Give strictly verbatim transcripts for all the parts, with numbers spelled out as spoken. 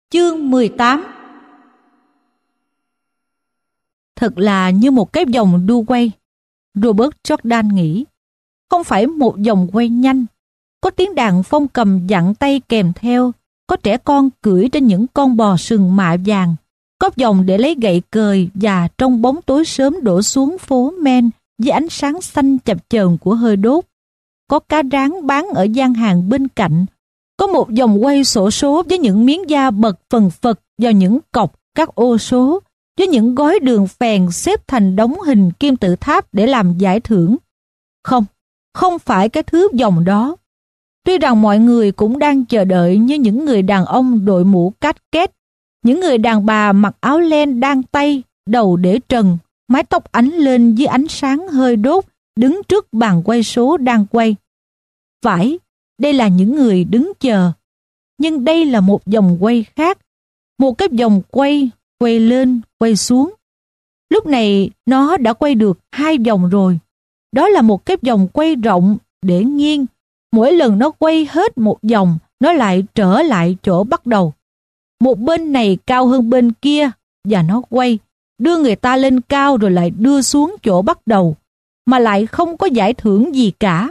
Chương mười tám. Thật là như một cái vòng đu quay, Robert Jordan nghĩ. Không phải một vòng quay nhanh. Có tiếng đàn phong cầm dặn tay kèm theo, có trẻ con cưỡi trên những con bò sừng mạ vàng, có vòng để lấy gậy cời, và trong bóng tối sớm đổ xuống phố men với ánh sáng xanh chập chờn của hơi đốt. Có cá rán bán ở gian hàng bên cạnh. Có một vòng quay xổ số với những miếng da bật phần phật vào những cọc các ô số, với những gói đường phèn xếp thành đống hình kim tự tháp để làm giải thưởng. Không, không phải cái thứ vòng đó. Tuy rằng mọi người cũng đang chờ đợi như những người đàn ông đội mũ cát két, những người đàn bà mặc áo len đan tay, đầu để trần, mái tóc ánh lên dưới ánh sáng hơi đốt, đứng trước bàn quay số đang quay. Phải, đây là những người đứng chờ. Nhưng đây là một vòng quay khác, một cái vòng quay, quay lên, quay xuống. Lúc này nó đã quay được hai vòng rồi. Đó là một cái vòng quay rộng để nghiêng. Mỗi lần nó quay hết một vòng, nó lại trở lại chỗ bắt đầu. Một bên này cao hơn bên kia, và nó quay, đưa người ta lên cao rồi lại đưa xuống chỗ bắt đầu, mà lại không có giải thưởng gì cả.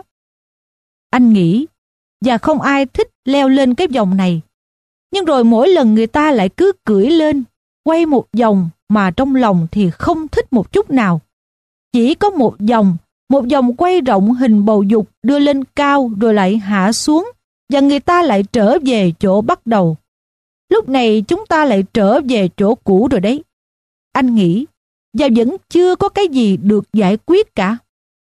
Anh nghĩ, và không ai thích leo lên cái vòng này. Nhưng rồi mỗi lần người ta lại cứ cưỡi lên, quay một vòng mà trong lòng thì không thích một chút nào. Chỉ có một vòng, một vòng quay rộng hình bầu dục đưa lên cao rồi lại hạ xuống, và người ta lại trở về chỗ bắt đầu. Lúc này chúng ta lại trở về chỗ cũ rồi đấy. Anh nghĩ, và vẫn chưa có cái gì được giải quyết cả.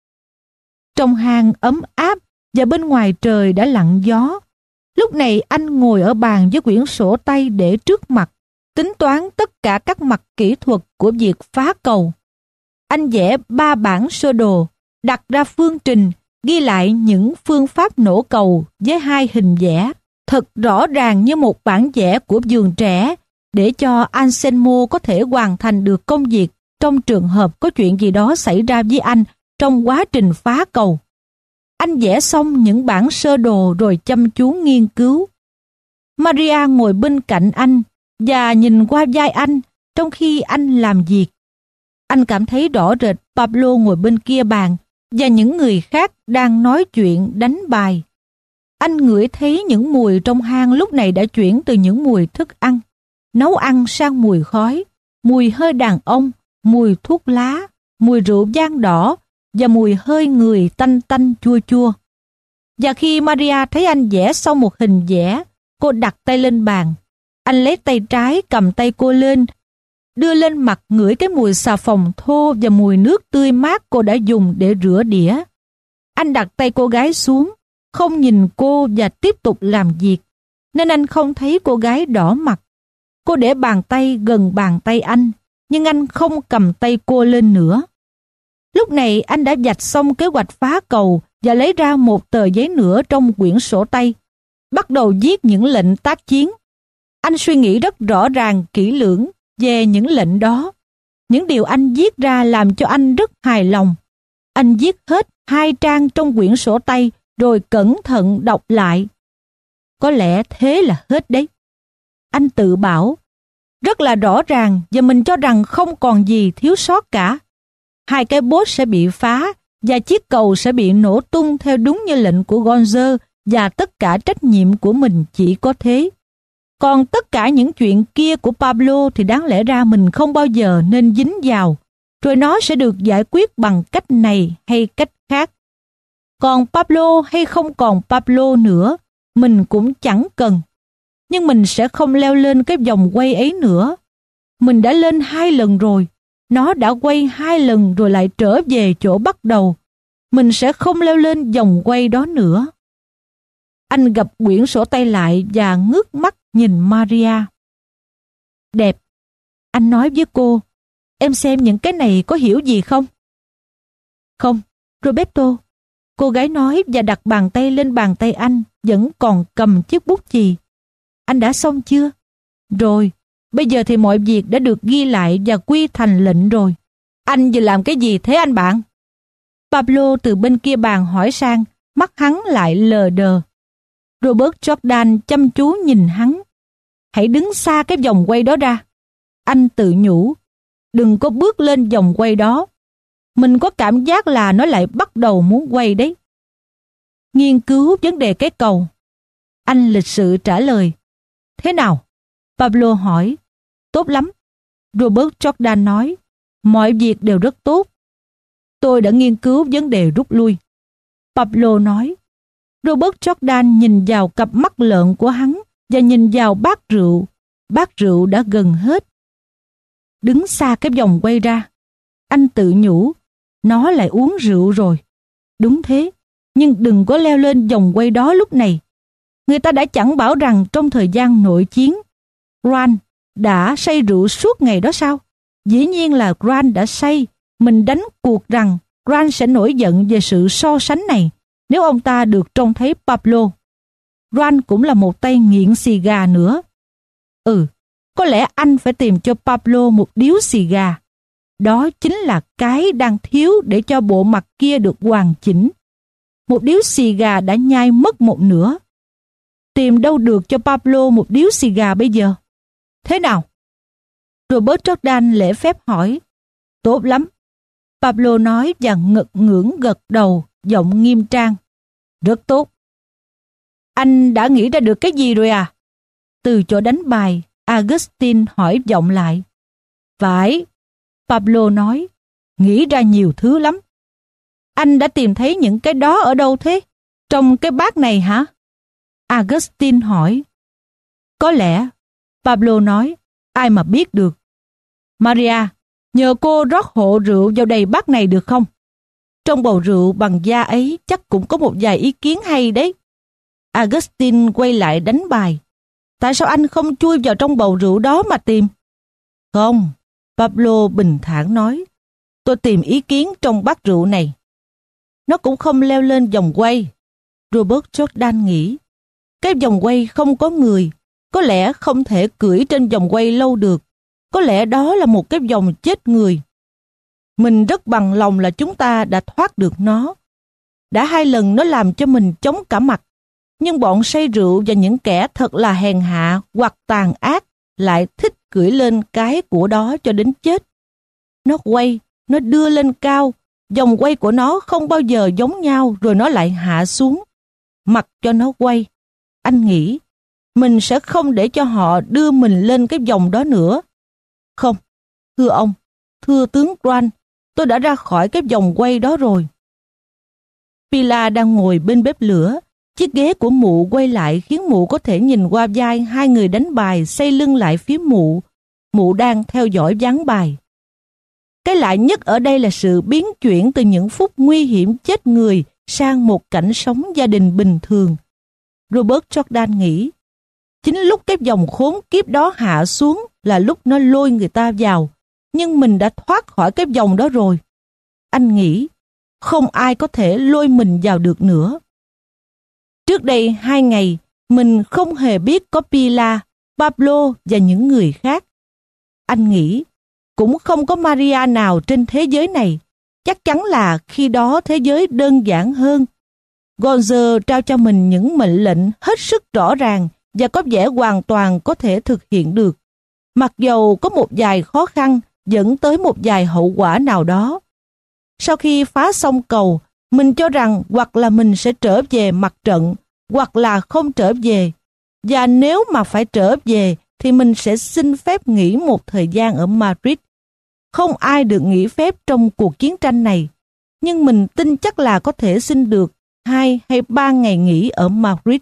Trong hang ấm áp và bên ngoài trời đã lặng gió. Lúc này anh ngồi ở bàn với quyển sổ tay để trước mặt, tính toán tất cả các mặt kỹ thuật của việc phá cầu. Anh vẽ ba bản sơ đồ, đặt ra phương trình, ghi lại những phương pháp nổ cầu với hai hình vẽ, thật rõ ràng như một bản vẽ của vườn trẻ, để cho Anselmo có thể hoàn thành được công việc trong trường hợp có chuyện gì đó xảy ra với anh trong quá trình phá cầu. Anh vẽ xong những bản sơ đồ rồi chăm chú nghiên cứu. Maria ngồi bên cạnh anh và nhìn qua vai anh trong khi anh làm việc. Anh cảm thấy rõ rệt Pablo ngồi bên kia bàn và những người khác đang nói chuyện đánh bài. Anh ngửi thấy những mùi trong hang lúc này đã chuyển từ những mùi thức ăn, nấu ăn sang mùi khói, mùi hơi đàn ông, mùi thuốc lá, mùi rượu vang đỏ và mùi hơi người tanh tanh chua chua. Và khi Maria thấy anh vẽ xong một hình vẽ, cô đặt tay lên bàn. Anh lấy tay trái cầm tay cô lên, đưa lên mặt ngửi cái mùi xà phòng thô và mùi nước tươi mát cô đã dùng để rửa đĩa. Anh đặt tay cô gái xuống, không nhìn cô và tiếp tục làm việc, nên anh không thấy cô gái đỏ mặt. Cô để bàn tay gần bàn tay anh, nhưng anh không cầm tay cô lên nữa. Lúc này anh đã vạch xong kế hoạch phá cầu và lấy ra một tờ giấy nữa trong quyển sổ tay, bắt đầu viết những lệnh tác chiến. Anh suy nghĩ rất rõ ràng, kỹ lưỡng về những lệnh đó. Những điều anh viết ra làm cho anh rất hài lòng. Anh viết hết hai trang trong quyển sổ tay rồi cẩn thận đọc lại. Có lẽ thế là hết đấy. Anh tự bảo, rất là rõ ràng và mình cho rằng không còn gì thiếu sót cả. Hai cái bốt sẽ bị phá và chiếc cầu sẽ bị nổ tung theo đúng như lệnh của Gonzer, và tất cả trách nhiệm của mình chỉ có thế. Còn tất cả những chuyện kia của Pablo thì đáng lẽ ra mình không bao giờ nên dính vào, rồi nó sẽ được giải quyết bằng cách này hay cách khác. Còn Pablo hay không còn Pablo nữa, mình cũng chẳng cần. Nhưng mình sẽ không leo lên cái vòng quay ấy nữa. Mình đã lên hai lần rồi. Nó đã quay hai lần rồi lại trở về chỗ bắt đầu. Mình sẽ không leo lên vòng quay đó nữa. Anh gập quyển sổ tay lại và ngước mắt nhìn Maria. Đẹp. Anh nói với cô, em xem những cái này có hiểu gì không? Không, Roberto. Cô gái nói và đặt bàn tay lên bàn tay anh, vẫn còn cầm chiếc bút chì. Anh đã xong chưa? Rồi. Bây giờ thì mọi việc đã được ghi lại và quy thành lệnh rồi. Anh vừa làm cái gì thế anh bạn? Pablo từ bên kia bàn hỏi sang, mắt hắn lại lờ đờ. Robert Jordan chăm chú nhìn hắn. hãy đứng xa cái vòng quay đó ra. Anh tự nhủ, đừng có bước lên vòng quay đó. Mình có cảm giác là nó lại bắt đầu muốn quay đấy. Nghiên cứu vấn đề cái cầu. Anh lịch sự trả lời. Thế nào? Pablo hỏi. Tốt lắm. Robert Jordan nói. Mọi việc đều rất tốt. Tôi đã nghiên cứu vấn đề rút lui. Pablo nói. Robert Jordan nhìn vào cặp mắt lợn của hắn và nhìn vào bát rượu. Bát rượu đã gần hết. Đứng xa cái vòng quay ra. Anh tự nhủ, nó lại uống rượu rồi. Đúng thế, nhưng đừng có leo lên vòng quay đó lúc này. Người ta đã chẳng bảo rằng trong thời gian nội chiến, Grant đã say rượu suốt ngày đó sao? Dĩ nhiên là Grant đã say. Mình đánh cuộc rằng Grant sẽ nổi giận về sự so sánh này nếu ông ta được trông thấy Pablo. Grant cũng là một tay nghiện xì gà nữa. Ừ, có lẽ anh phải tìm cho Pablo một điếu xì gà. Đó chính là cái đang thiếu để cho bộ mặt kia được hoàn chỉnh. Một điếu xì gà đã nhai mất một nửa. Tìm đâu được cho Pablo một điếu xì gà bây giờ? Thế nào? Robert Jordan lễ phép hỏi. Tốt lắm. Pablo nói và ngực ngưỡng gật đầu, giọng nghiêm trang. Rất tốt. Anh đã nghĩ ra được cái gì rồi à? Từ chỗ đánh bài, Augustine hỏi vọng lại. Phải. Pablo nói. Nghĩ ra nhiều thứ lắm. Anh đã tìm thấy những cái đó ở đâu thế? Trong cái bát này hả? Augustine hỏi. Có lẽ. Pablo nói. Ai mà biết được. Maria, nhờ cô rót hộ rượu vào đầy bát này được không? Trong bầu rượu bằng da ấy chắc cũng có một vài ý kiến hay đấy. Augustine quay lại đánh bài. Tại sao anh không chui vào trong bầu rượu đó mà tìm? Không, Pablo bình thản nói. Tôi tìm ý kiến trong bát rượu này. Nó cũng không leo lên vòng quay. Robert Jordan nghĩ. Cái vòng quay không có người. Có lẽ không thể cưỡi trên vòng quay lâu được. Có lẽ đó là một cái vòng chết người. Mình rất bằng lòng là chúng ta đã thoát được nó. Đã hai lần nó làm cho mình chóng cả mặt. Nhưng bọn say rượu và những kẻ thật là hèn hạ hoặc tàn ác lại thích cưỡi lên cái của đó cho đến chết. Nó quay, nó đưa lên cao. Vòng quay của nó không bao giờ giống nhau rồi nó lại hạ xuống. Mặc cho nó quay. Anh nghĩ, mình sẽ không để cho họ đưa mình lên cái vòng đó nữa. Không, thưa ông, thưa tướng Grant, tôi đã ra khỏi cái vòng quay đó rồi. Pilar đang ngồi bên bếp lửa. Chiếc ghế của mụ quay lại khiến mụ có thể nhìn qua vai hai người đánh bài xoay lưng lại phía mụ. Mụ đang theo dõi ván bài. Cái lạ nhất ở đây là sự biến chuyển từ những phút nguy hiểm chết người sang một cảnh sống gia đình bình thường. Robert Jordan nghĩ, chính lúc cái vòng khốn kiếp đó hạ xuống là lúc nó lôi người ta vào, nhưng mình đã thoát khỏi cái vòng đó rồi. Anh nghĩ, không ai có thể lôi mình vào được nữa. Trước đây hai ngày, mình không hề biết có Pilar, Pablo và những người khác. Anh nghĩ, cũng không có Maria nào trên thế giới này. Chắc chắn là khi đó thế giới đơn giản hơn. Gonzer trao cho mình những mệnh lệnh hết sức rõ ràng và có vẻ hoàn toàn có thể thực hiện được. Mặc dầu có một vài khó khăn dẫn tới một vài hậu quả nào đó. Sau khi phá xong cầu, mình cho rằng hoặc là mình sẽ trở về mặt trận, hoặc là không trở về. Và nếu mà phải trở về, thì mình sẽ xin phép nghỉ một thời gian ở Madrid. Không ai được nghỉ phép trong cuộc chiến tranh này, nhưng mình tin chắc là có thể xin được hai hay ba ngày nghỉ ở Madrid.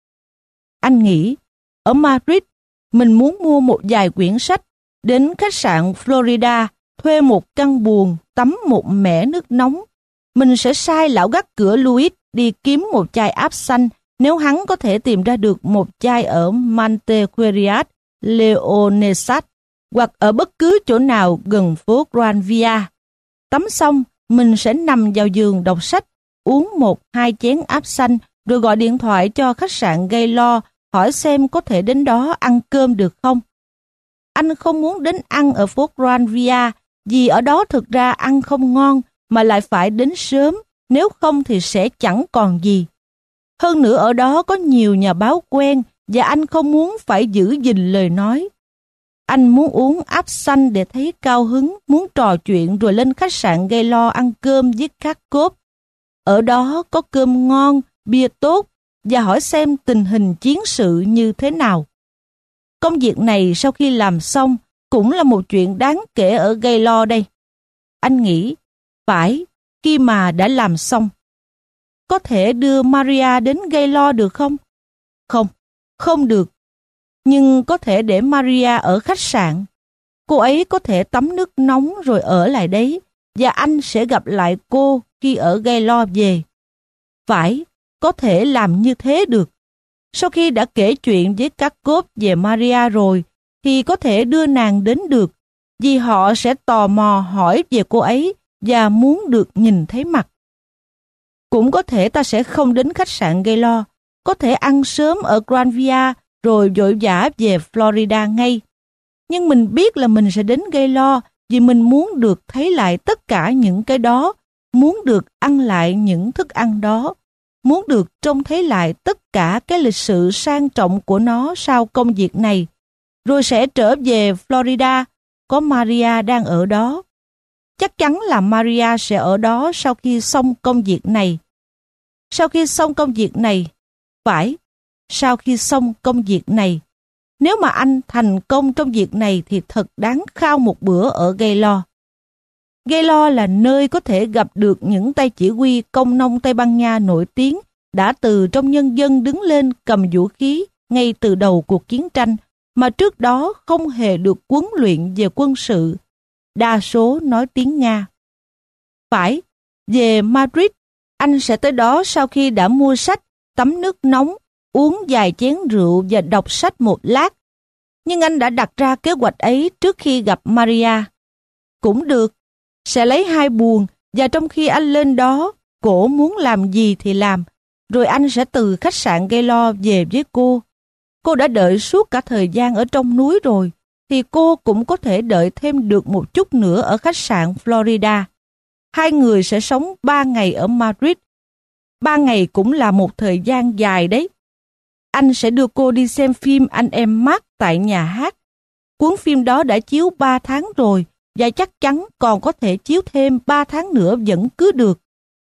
Anh nghĩ, ở Madrid, mình muốn mua một vài quyển sách, đến khách sạn Florida, thuê một căn buồng, tắm một mẻ nước nóng. Mình sẽ sai lão gác cửa Luis đi kiếm một chai áp xanh nếu hắn có thể tìm ra được một chai ở Montequeriat, Leonesas hoặc ở bất cứ chỗ nào gần phố Gran Via. Tắm xong, mình sẽ nằm vào giường đọc sách, uống một hai chén áp xanh rồi gọi điện thoại cho khách sạn Gaylord hỏi xem có thể đến đó ăn cơm được không. Anh không muốn đến ăn ở phố Gran Via vì ở đó thực ra ăn không ngon mà lại phải đến sớm, nếu không thì sẽ chẳng còn gì. Hơn nữa ở đó có nhiều nhà báo quen và anh không muốn phải giữ gìn lời nói. Anh muốn uống áp xanh để thấy cao hứng, muốn trò chuyện rồi lên khách sạn Gaylord ăn cơm với Karkov. Ở đó có cơm ngon, bia tốt và hỏi xem tình hình chiến sự như thế nào. Công việc này sau khi làm xong cũng là một chuyện đáng kể ở Gaylord đây. Anh nghĩ, phải, khi mà đã làm xong. Có thể đưa Maria đến Gaylord được không? Không, không được. Nhưng có thể để Maria ở khách sạn. Cô ấy có thể tắm nước nóng rồi ở lại đấy, và anh sẽ gặp lại cô khi ở Gaylord về. Phải, có thể làm như thế được. Sau khi đã kể chuyện với Karkov về Maria rồi, thì có thể đưa nàng đến được, vì họ sẽ tò mò hỏi về cô ấy và muốn được nhìn thấy mặt. Cũng có thể ta sẽ không đến khách sạn Gaylord, có thể ăn sớm ở Granville rồi vội vã về Florida ngay. Nhưng mình biết là mình sẽ đến Gaylord vì mình muốn được thấy lại tất cả những cái đó, muốn được ăn lại những thức ăn đó, muốn được trông thấy lại tất cả cái lịch sự sang trọng của nó sau công việc này, rồi sẽ trở về Florida, có Maria đang ở đó. Chắc chắn là Maria sẽ ở đó sau khi xong công việc này. Sau khi xong công việc này, phải, sau khi xong công việc này, nếu mà anh thành công trong việc này thì thật đáng khao một bữa ở Gaylord. Gaylord là nơi có thể gặp được những tay chỉ huy công nông Tây Ban Nha nổi tiếng đã từ trong nhân dân đứng lên cầm vũ khí ngay từ đầu cuộc chiến tranh mà trước đó không hề được huấn luyện về quân sự. Đa số nói tiếng Nga. Phải, về Madrid, anh sẽ tới đó sau khi đã mua sách, tắm nước nóng, uống vài chén rượu và đọc sách một lát. Nhưng anh đã đặt ra kế hoạch ấy trước khi gặp Maria. Cũng được, sẽ lấy hai buồng và trong khi anh lên đó, cổ muốn làm gì thì làm, rồi anh sẽ từ khách sạn Gaylord về với cô. Cô đã đợi suốt cả thời gian ở trong núi rồi, thì cô cũng có thể đợi thêm được một chút nữa ở khách sạn Florida. Hai người sẽ sống ba ngày ở Madrid. Ba ngày cũng là một thời gian dài đấy. Anh sẽ đưa cô đi xem phim Anh Em Mark tại nhà hát. Cuốn phim đó đã chiếu ba tháng rồi và chắc chắn còn có thể chiếu thêm ba tháng nữa vẫn cứ được.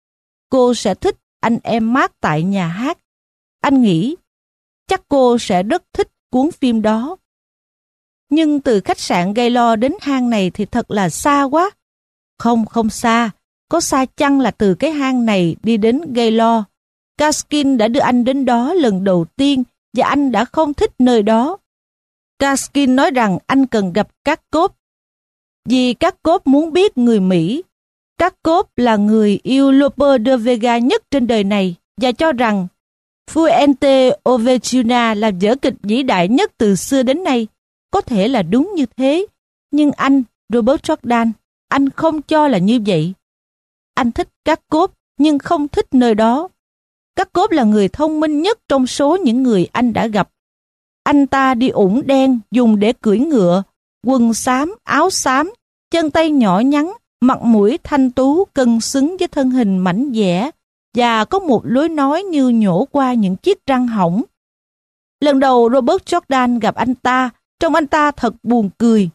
Cô sẽ thích Anh Em Mark tại nhà hát. Anh nghĩ chắc cô sẽ rất thích cuốn phim đó. Nhưng từ khách sạn Gaylord đến hang này thì thật là xa quá. Không, không xa. Có xa chăng là từ cái hang này đi đến Gaylord. Kaskin đã đưa anh đến đó lần đầu tiên và anh đã không thích nơi đó. Kaskin nói rằng anh cần gặp Karkov. Vì Karkov muốn biết người Mỹ. Karkov là người yêu Lope de Vega nhất trên đời này và cho rằng Fuente Ovechuna là vở kịch vĩ đại nhất từ xưa đến nay. Có thể là đúng như thế, nhưng anh, Robert Jordan, anh không cho là như vậy. Anh thích Karkov nhưng không thích nơi đó. Karkov là người thông minh nhất trong số những người anh đã gặp. Anh ta đi ủng đen dùng để cưỡi ngựa, quần xám, áo xám, chân tay nhỏ nhắn, mặt mũi thanh tú cân xứng với thân hình mảnh dẻ và có một lối nói như nhổ qua những chiếc răng hỏng. Lần đầu Robert Jordan gặp anh ta, trông anh ta thật buồn cười.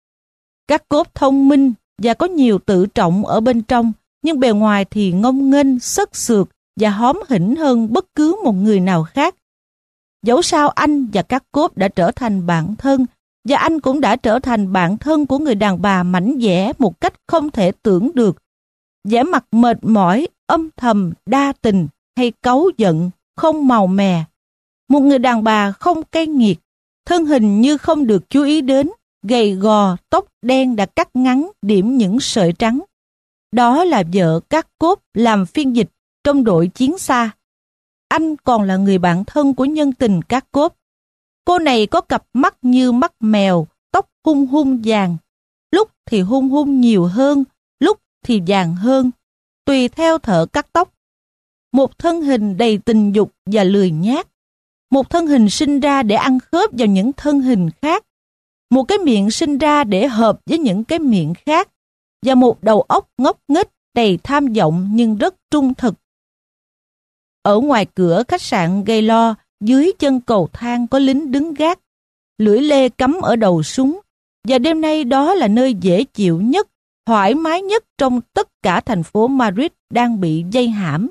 Karkov thông minh và có nhiều tự trọng ở bên trong, nhưng bề ngoài thì ngông nghênh, sất sượt và hóm hỉnh hơn bất cứ một người nào khác. Dẫu sao anh và Karkov đã trở thành bạn thân, và anh cũng đã trở thành bạn thân của người đàn bà mảnh dẻ một cách không thể tưởng được. Vẻ mặt mệt mỏi, âm thầm, đa tình hay cáu giận, không màu mè. Một người đàn bà không cay nghiệt, thân hình như không được chú ý đến, gầy gò, tóc đen đã cắt ngắn điểm những sợi trắng. Đó là vợ Karkov làm phiên dịch trong đội chiến xa. Anh còn là người bạn thân của nhân tình Karkov. Cô này có cặp mắt như mắt mèo, tóc hung hung vàng. Lúc thì hung hung nhiều hơn, lúc thì vàng hơn, tùy theo thợ cắt tóc. Một thân hình đầy tình dục và lười nhác. Một thân hình sinh ra để ăn khớp vào những thân hình khác. Một cái miệng sinh ra để hợp với những cái miệng khác. Và một đầu óc ngốc nghếch đầy tham vọng nhưng rất trung thực. Ở ngoài cửa khách sạn Gaylord dưới chân cầu thang có lính đứng gác, lưỡi lê cắm ở đầu súng, và đêm nay đó là nơi dễ chịu nhất, thoải mái nhất trong tất cả thành phố Madrid đang bị vây hãm.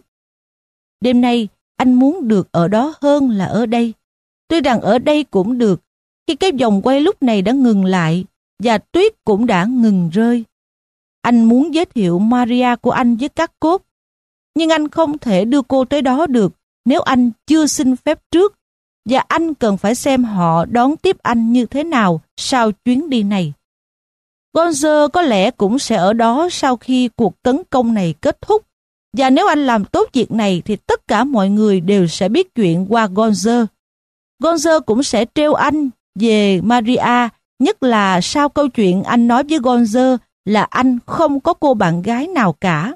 Đêm nay, anh muốn được ở đó hơn là ở đây. Tuy rằng ở đây cũng được, khi cái vòng quay lúc này đã ngừng lại, và tuyết cũng đã ngừng rơi. Anh muốn giới thiệu Maria của anh với các cốt, nhưng anh không thể đưa cô tới đó được nếu anh chưa xin phép trước, và anh cần phải xem họ đón tiếp anh như thế nào sau chuyến đi này. Gonzer có lẽ cũng sẽ ở đó sau khi cuộc tấn công này kết thúc, và nếu anh làm tốt việc này thì tất cả mọi người đều sẽ biết chuyện qua Gonzer. Gonzer cũng sẽ trêu anh về Maria, nhất là sau câu chuyện anh nói với Gonzer là anh không có cô bạn gái nào cả.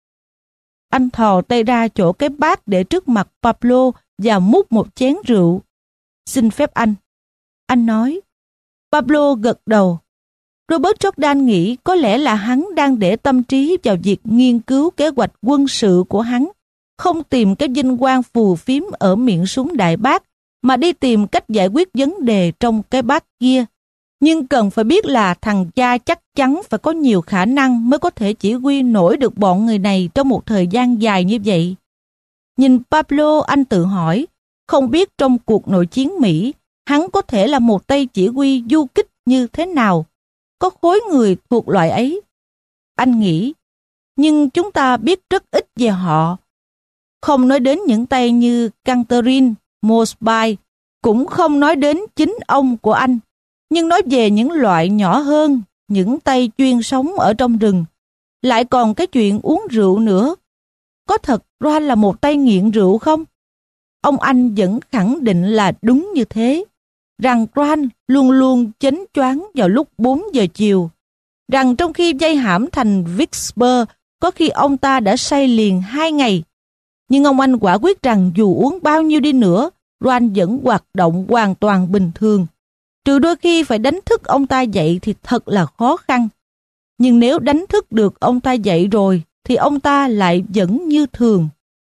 Anh thò tay ra chỗ cái bát để trước mặt Pablo và múc một chén rượu. Xin phép anh. Anh nói. Pablo gật đầu. Robert Jordan nghĩ có lẽ là hắn đang để tâm trí vào việc nghiên cứu kế hoạch quân sự của hắn, không tìm cái vinh quang phù phiếm ở miệng súng đại bác, mà đi tìm cách giải quyết vấn đề trong cái bát kia. Nhưng cần phải biết là thằng cha chắc chắn phải có nhiều khả năng mới có thể chỉ huy nổi được bọn người này trong một thời gian dài như vậy. Nhìn Pablo, anh tự hỏi, không biết trong cuộc nội chiến Mỹ, hắn có thể là một tay chỉ huy du kích như thế nào? Có khối người thuộc loại ấy? Anh nghĩ, nhưng chúng ta biết rất ít về họ. Không nói đến những tay như Canterin, Mosby, cũng không nói đến chính ông của anh, nhưng nói về những loại nhỏ hơn, những tay chuyên sống ở trong rừng. Lại còn cái chuyện uống rượu nữa. Có thật Roan là một tay nghiện rượu không? Ông anh vẫn khẳng định là đúng như thế, rằng Roan luôn luôn chánh choáng vào lúc bốn giờ chiều, rằng trong khi vây hãm thành Vicksburg, có khi ông ta đã say liền hai ngày. Nhưng ông anh quả quyết rằng dù uống bao nhiêu đi nữa, Roan vẫn hoạt động hoàn toàn bình thường. Trừ đôi khi phải đánh thức ông ta dậy thì thật là khó khăn. Nhưng nếu đánh thức được ông ta dậy rồi, thì ông ta lại vẫn như thường.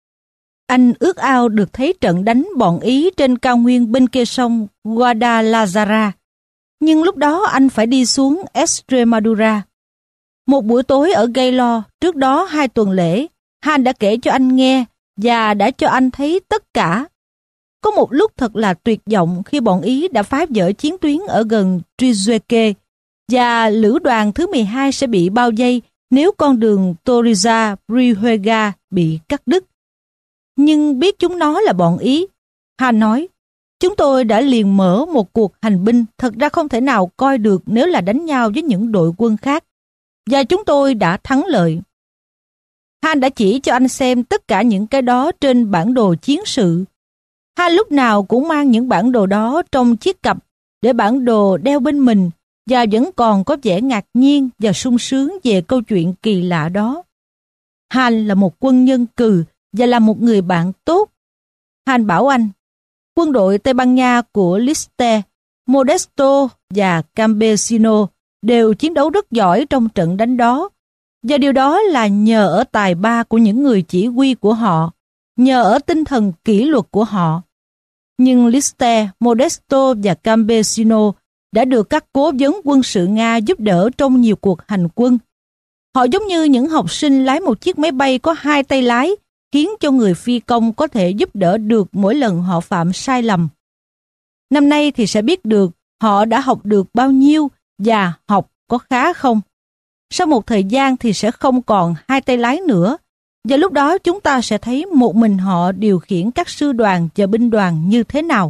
Anh ước ao được thấy trận đánh bọn Ý trên cao nguyên bên kia sông Guadalajara. Nhưng lúc đó anh phải đi xuống Extremadura. Một buổi tối ở Gaylord, trước đó hai tuần lễ, Han đã kể cho anh nghe và đã cho anh thấy tất cả. Có một lúc thật là tuyệt vọng khi bọn Ý đã phá vỡ chiến tuyến ở gần Trizueke, và lữ đoàn thứ mười hai sẽ bị bao vây nếu con đường Toriza-Brihuega bị cắt đứt. Nhưng biết chúng nó là bọn Ý. Han nói, chúng tôi đã liền mở một cuộc hành binh thật ra không thể nào coi được nếu là đánh nhau với những đội quân khác. Và chúng tôi đã thắng lợi. Han đã chỉ cho anh xem tất cả những cái đó trên bản đồ chiến sự. Han lúc nào cũng mang những bản đồ đó trong chiếc cặp để bản đồ đeo bên mình, và vẫn còn có vẻ ngạc nhiên và sung sướng về câu chuyện kỳ lạ đó. Han là một quân nhân cừ và là một người bạn tốt. Han bảo anh, quân đội Tây Ban Nha của Liste, Modesto và Campesino đều chiến đấu rất giỏi trong trận đánh đó, và điều đó là nhờ ở tài ba của những người chỉ huy của họ, nhờ ở tinh thần kỷ luật của họ. Nhưng Liste, Modesto và Campesino đã được các cố vấn quân sự Nga giúp đỡ trong nhiều cuộc hành quân. Họ giống như những học sinh lái một chiếc máy bay có hai tay lái, khiến cho người phi công có thể giúp đỡ được mỗi lần họ phạm sai lầm. Năm nay thì sẽ biết được họ đã học được bao nhiêu và học có khá không. Sau một thời gian thì sẽ không còn hai tay lái nữa, và lúc đó chúng ta sẽ thấy một mình họ điều khiển các sư đoàn và binh đoàn như thế nào.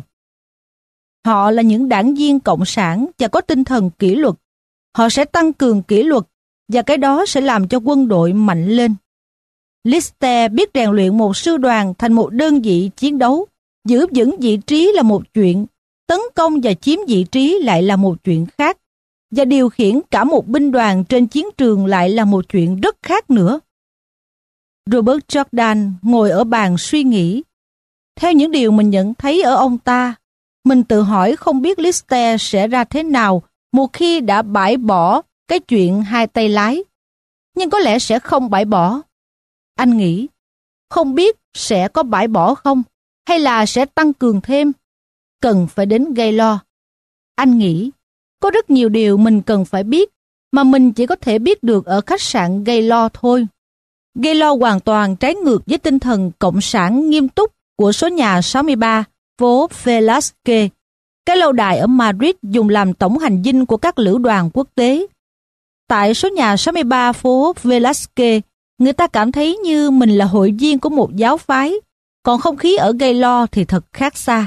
Họ là những đảng viên cộng sản và có tinh thần kỷ luật. Họ sẽ tăng cường kỷ luật, và cái đó sẽ làm cho quân đội mạnh lên. Liste biết rèn luyện một sư đoàn thành một đơn vị chiến đấu. Giữ vững vị trí là một chuyện, tấn công và chiếm vị trí lại là một chuyện khác, và điều khiển cả một binh đoàn trên chiến trường lại là một chuyện rất khác nữa. Robert Jordan ngồi ở bàn suy nghĩ. Theo những điều mình nhận thấy ở ông ta, mình tự hỏi không biết Liste sẽ ra thế nào một khi đã bãi bỏ cái chuyện hai tay lái. Nhưng có lẽ sẽ không bãi bỏ. Anh nghĩ, không biết sẽ có bãi bỏ không, hay là sẽ tăng cường thêm? Cần phải đến Gaylord. Anh nghĩ, có rất nhiều điều mình cần phải biết, mà mình chỉ có thể biết được ở khách sạn Gaylord thôi. Gaylord hoàn toàn trái ngược với tinh thần cộng sản nghiêm túc của số nhà sáu mươi ba, phố Velázquez, cái lâu đài ở Madrid dùng làm tổng hành dinh của các lữ đoàn quốc tế. Tại số nhà sáu mươi ba phố Velázquez, người ta cảm thấy như mình là hội viên của một giáo phái, còn không khí ở Gaylord thì thật khác xa.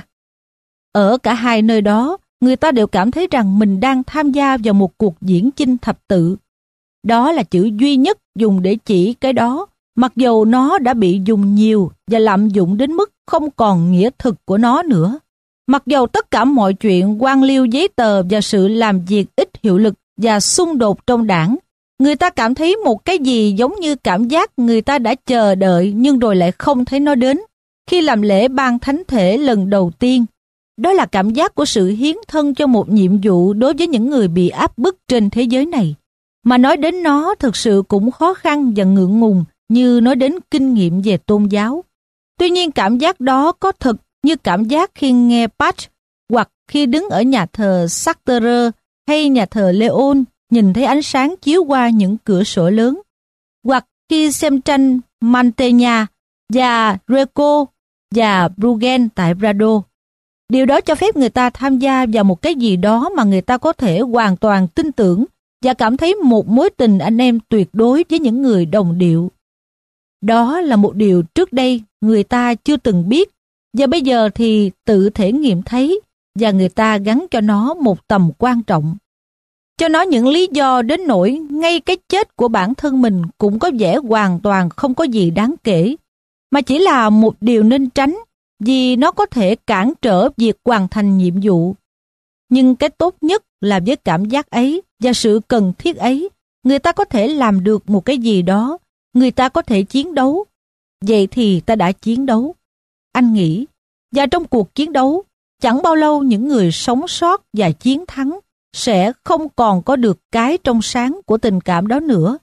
Ở cả hai nơi đó, người ta đều cảm thấy rằng mình đang tham gia vào một cuộc diễn chinh thập tự. Đó là chữ duy nhất dùng để chỉ cái đó, mặc dù nó đã bị dùng nhiều và lạm dụng đến mức không còn nghĩa thực của nó nữa. Mặc dầu tất cả mọi chuyện quan liêu giấy tờ và sự làm việc ít hiệu lực và xung đột trong đảng, người ta cảm thấy một cái gì giống như cảm giác người ta đã chờ đợi nhưng rồi lại không thấy nó đến khi làm lễ ban thánh thể lần đầu tiên. Đó là cảm giác của sự hiến thân cho một nhiệm vụ đối với những người bị áp bức trên thế giới này. Mà nói đến nó thực sự cũng khó khăn và ngượng ngùng như nói đến kinh nghiệm về tôn giáo. Tuy nhiên cảm giác đó có thật như cảm giác khi nghe Bach hoặc khi đứng ở nhà thờ Sartre hay nhà thờ Leon nhìn thấy ánh sáng chiếu qua những cửa sổ lớn, hoặc khi xem tranh Mantegna và Greco và Bruegel tại Prado. Điều đó cho phép người ta tham gia vào một cái gì đó mà người ta có thể hoàn toàn tin tưởng và cảm thấy một mối tình anh em tuyệt đối với những người đồng điệu. Đó là một điều trước đây người ta chưa từng biết, và bây giờ thì tự thể nghiệm thấy, và người ta gắn cho nó một tầm quan trọng. Cho nó những lý do đến nỗi ngay cái chết của bản thân mình cũng có vẻ hoàn toàn không có gì đáng kể, mà chỉ là một điều nên tránh, vì nó có thể cản trở việc hoàn thành nhiệm vụ. Nhưng cái tốt nhất là với cảm giác ấy và sự cần thiết ấy, người ta có thể làm được một cái gì đó, người ta có thể chiến đấu. Vậy thì ta đã chiến đấu. Anh nghĩ, và trong cuộc chiến đấu, chẳng bao lâu những người sống sót và chiến thắng sẽ không còn có được cái trong sáng của tình cảm đó nữa.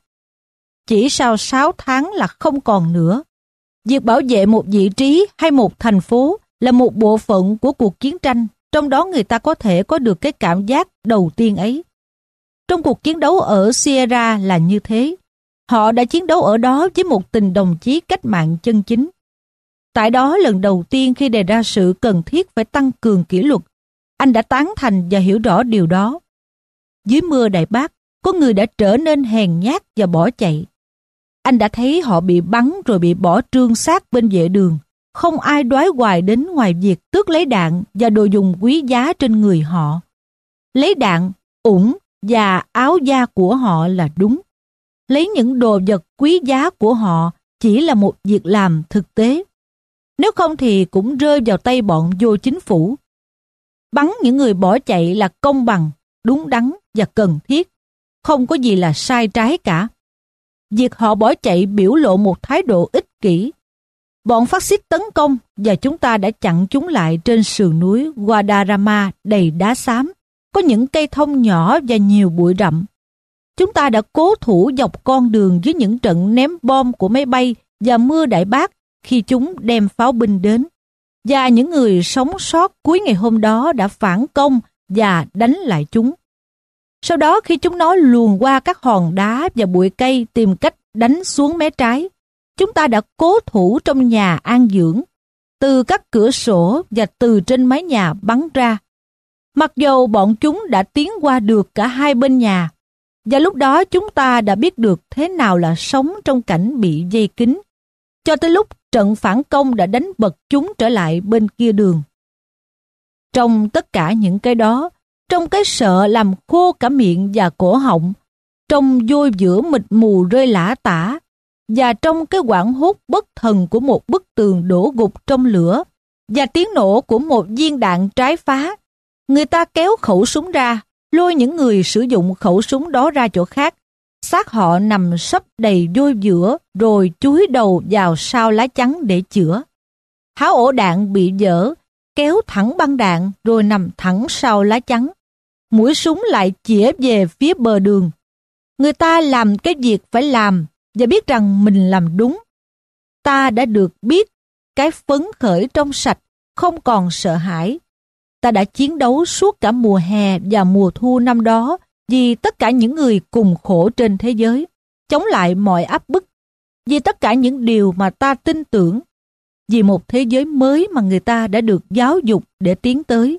Chỉ sau sáu tháng là không còn nữa. Việc bảo vệ một vị trí hay một thành phố là một bộ phận của cuộc chiến tranh, trong đó người ta có thể có được cái cảm giác đầu tiên ấy. Trong cuộc chiến đấu ở Sierra là như thế. Họ đã chiến đấu ở đó với một tình đồng chí cách mạng chân chính. Tại đó lần đầu tiên khi đề ra sự cần thiết phải tăng cường kỷ luật, anh đã tán thành và hiểu rõ điều đó. Dưới mưa Đại Bác, có người đã trở nên hèn nhát và bỏ chạy. Anh đã thấy họ bị bắn rồi bị bỏ trương xác bên vệ đường. Không ai đoái hoài đến ngoài việc tước lấy đạn và đồ dùng quý giá trên người họ. Lấy đạn, ủng và áo da của họ là đúng. Lấy những đồ vật quý giá của họ chỉ là một việc làm thực tế. Nếu không thì cũng rơi vào tay bọn vô chính phủ. Bắn những người bỏ chạy là công bằng, đúng đắn và cần thiết. Không có gì là sai trái cả. Việc họ bỏ chạy biểu lộ một thái độ ích kỷ. Bọn phát xít tấn công và chúng ta đã chặn chúng lại trên sườn núi Guadarrama đầy đá xám, có những cây thông nhỏ và nhiều bụi rậm. Chúng ta đã cố thủ dọc con đường dưới những trận ném bom của máy bay và mưa Đại Bác khi chúng đem pháo binh đến. Và những người sống sót cuối ngày hôm đó đã phản công và đánh lại chúng. Sau đó khi chúng nó luồn qua các hòn đá và bụi cây tìm cách đánh xuống mé trái, chúng ta đã cố thủ trong nhà an dưỡng, từ các cửa sổ và từ trên mái nhà bắn ra. Mặc dầu bọn chúng đã tiến qua được cả hai bên nhà, và lúc đó chúng ta đã biết được thế nào là sống trong cảnh bị vây kín, cho tới lúc trận phản công đã đánh bật chúng trở lại bên kia đường. Trong tất cả những cái đó, trong cái sợ làm khô cả miệng và cổ họng, trong vôi giữa mịt mù rơi lả tả, và trong cái hoảng hốt bất thần của một bức tường đổ gục trong lửa, và tiếng nổ của một viên đạn trái phá, người ta kéo khẩu súng ra, lôi những người sử dụng khẩu súng đó ra chỗ khác. Xác họ nằm sấp đầy vôi vữa, rồi chúi đầu vào sau lá chắn để chữa. Háo ổ đạn bị vỡ, kéo thẳng băng đạn rồi nằm thẳng sau lá chắn. Mũi súng lại chĩa về phía bờ đường. Người ta làm cái việc phải làm và biết rằng mình làm đúng. Ta đã được biết cái phấn khởi trong sạch không còn sợ hãi. Ta đã chiến đấu suốt cả mùa hè và mùa thu năm đó vì tất cả những người cùng khổ trên thế giới, chống lại mọi áp bức, vì tất cả những điều mà ta tin tưởng, vì một thế giới mới mà người ta đã được giáo dục để tiến tới.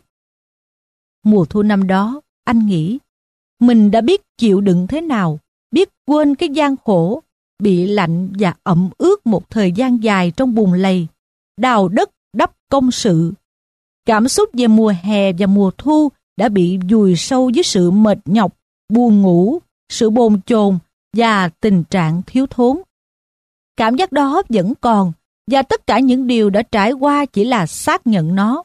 Mùa thu năm đó, anh nghĩ, mình đã biết chịu đựng thế nào, biết quên cái gian khổ, bị lạnh và ẩm ướt một thời gian dài trong bùn lầy, đào đất đắp công sự. Cảm xúc về mùa hè và mùa thu đã bị vùi sâu dưới sự mệt nhọc, buồn ngủ, sự bồn chồn và tình trạng thiếu thốn. Cảm giác đó vẫn còn, và tất cả những điều đã trải qua chỉ là xác nhận nó.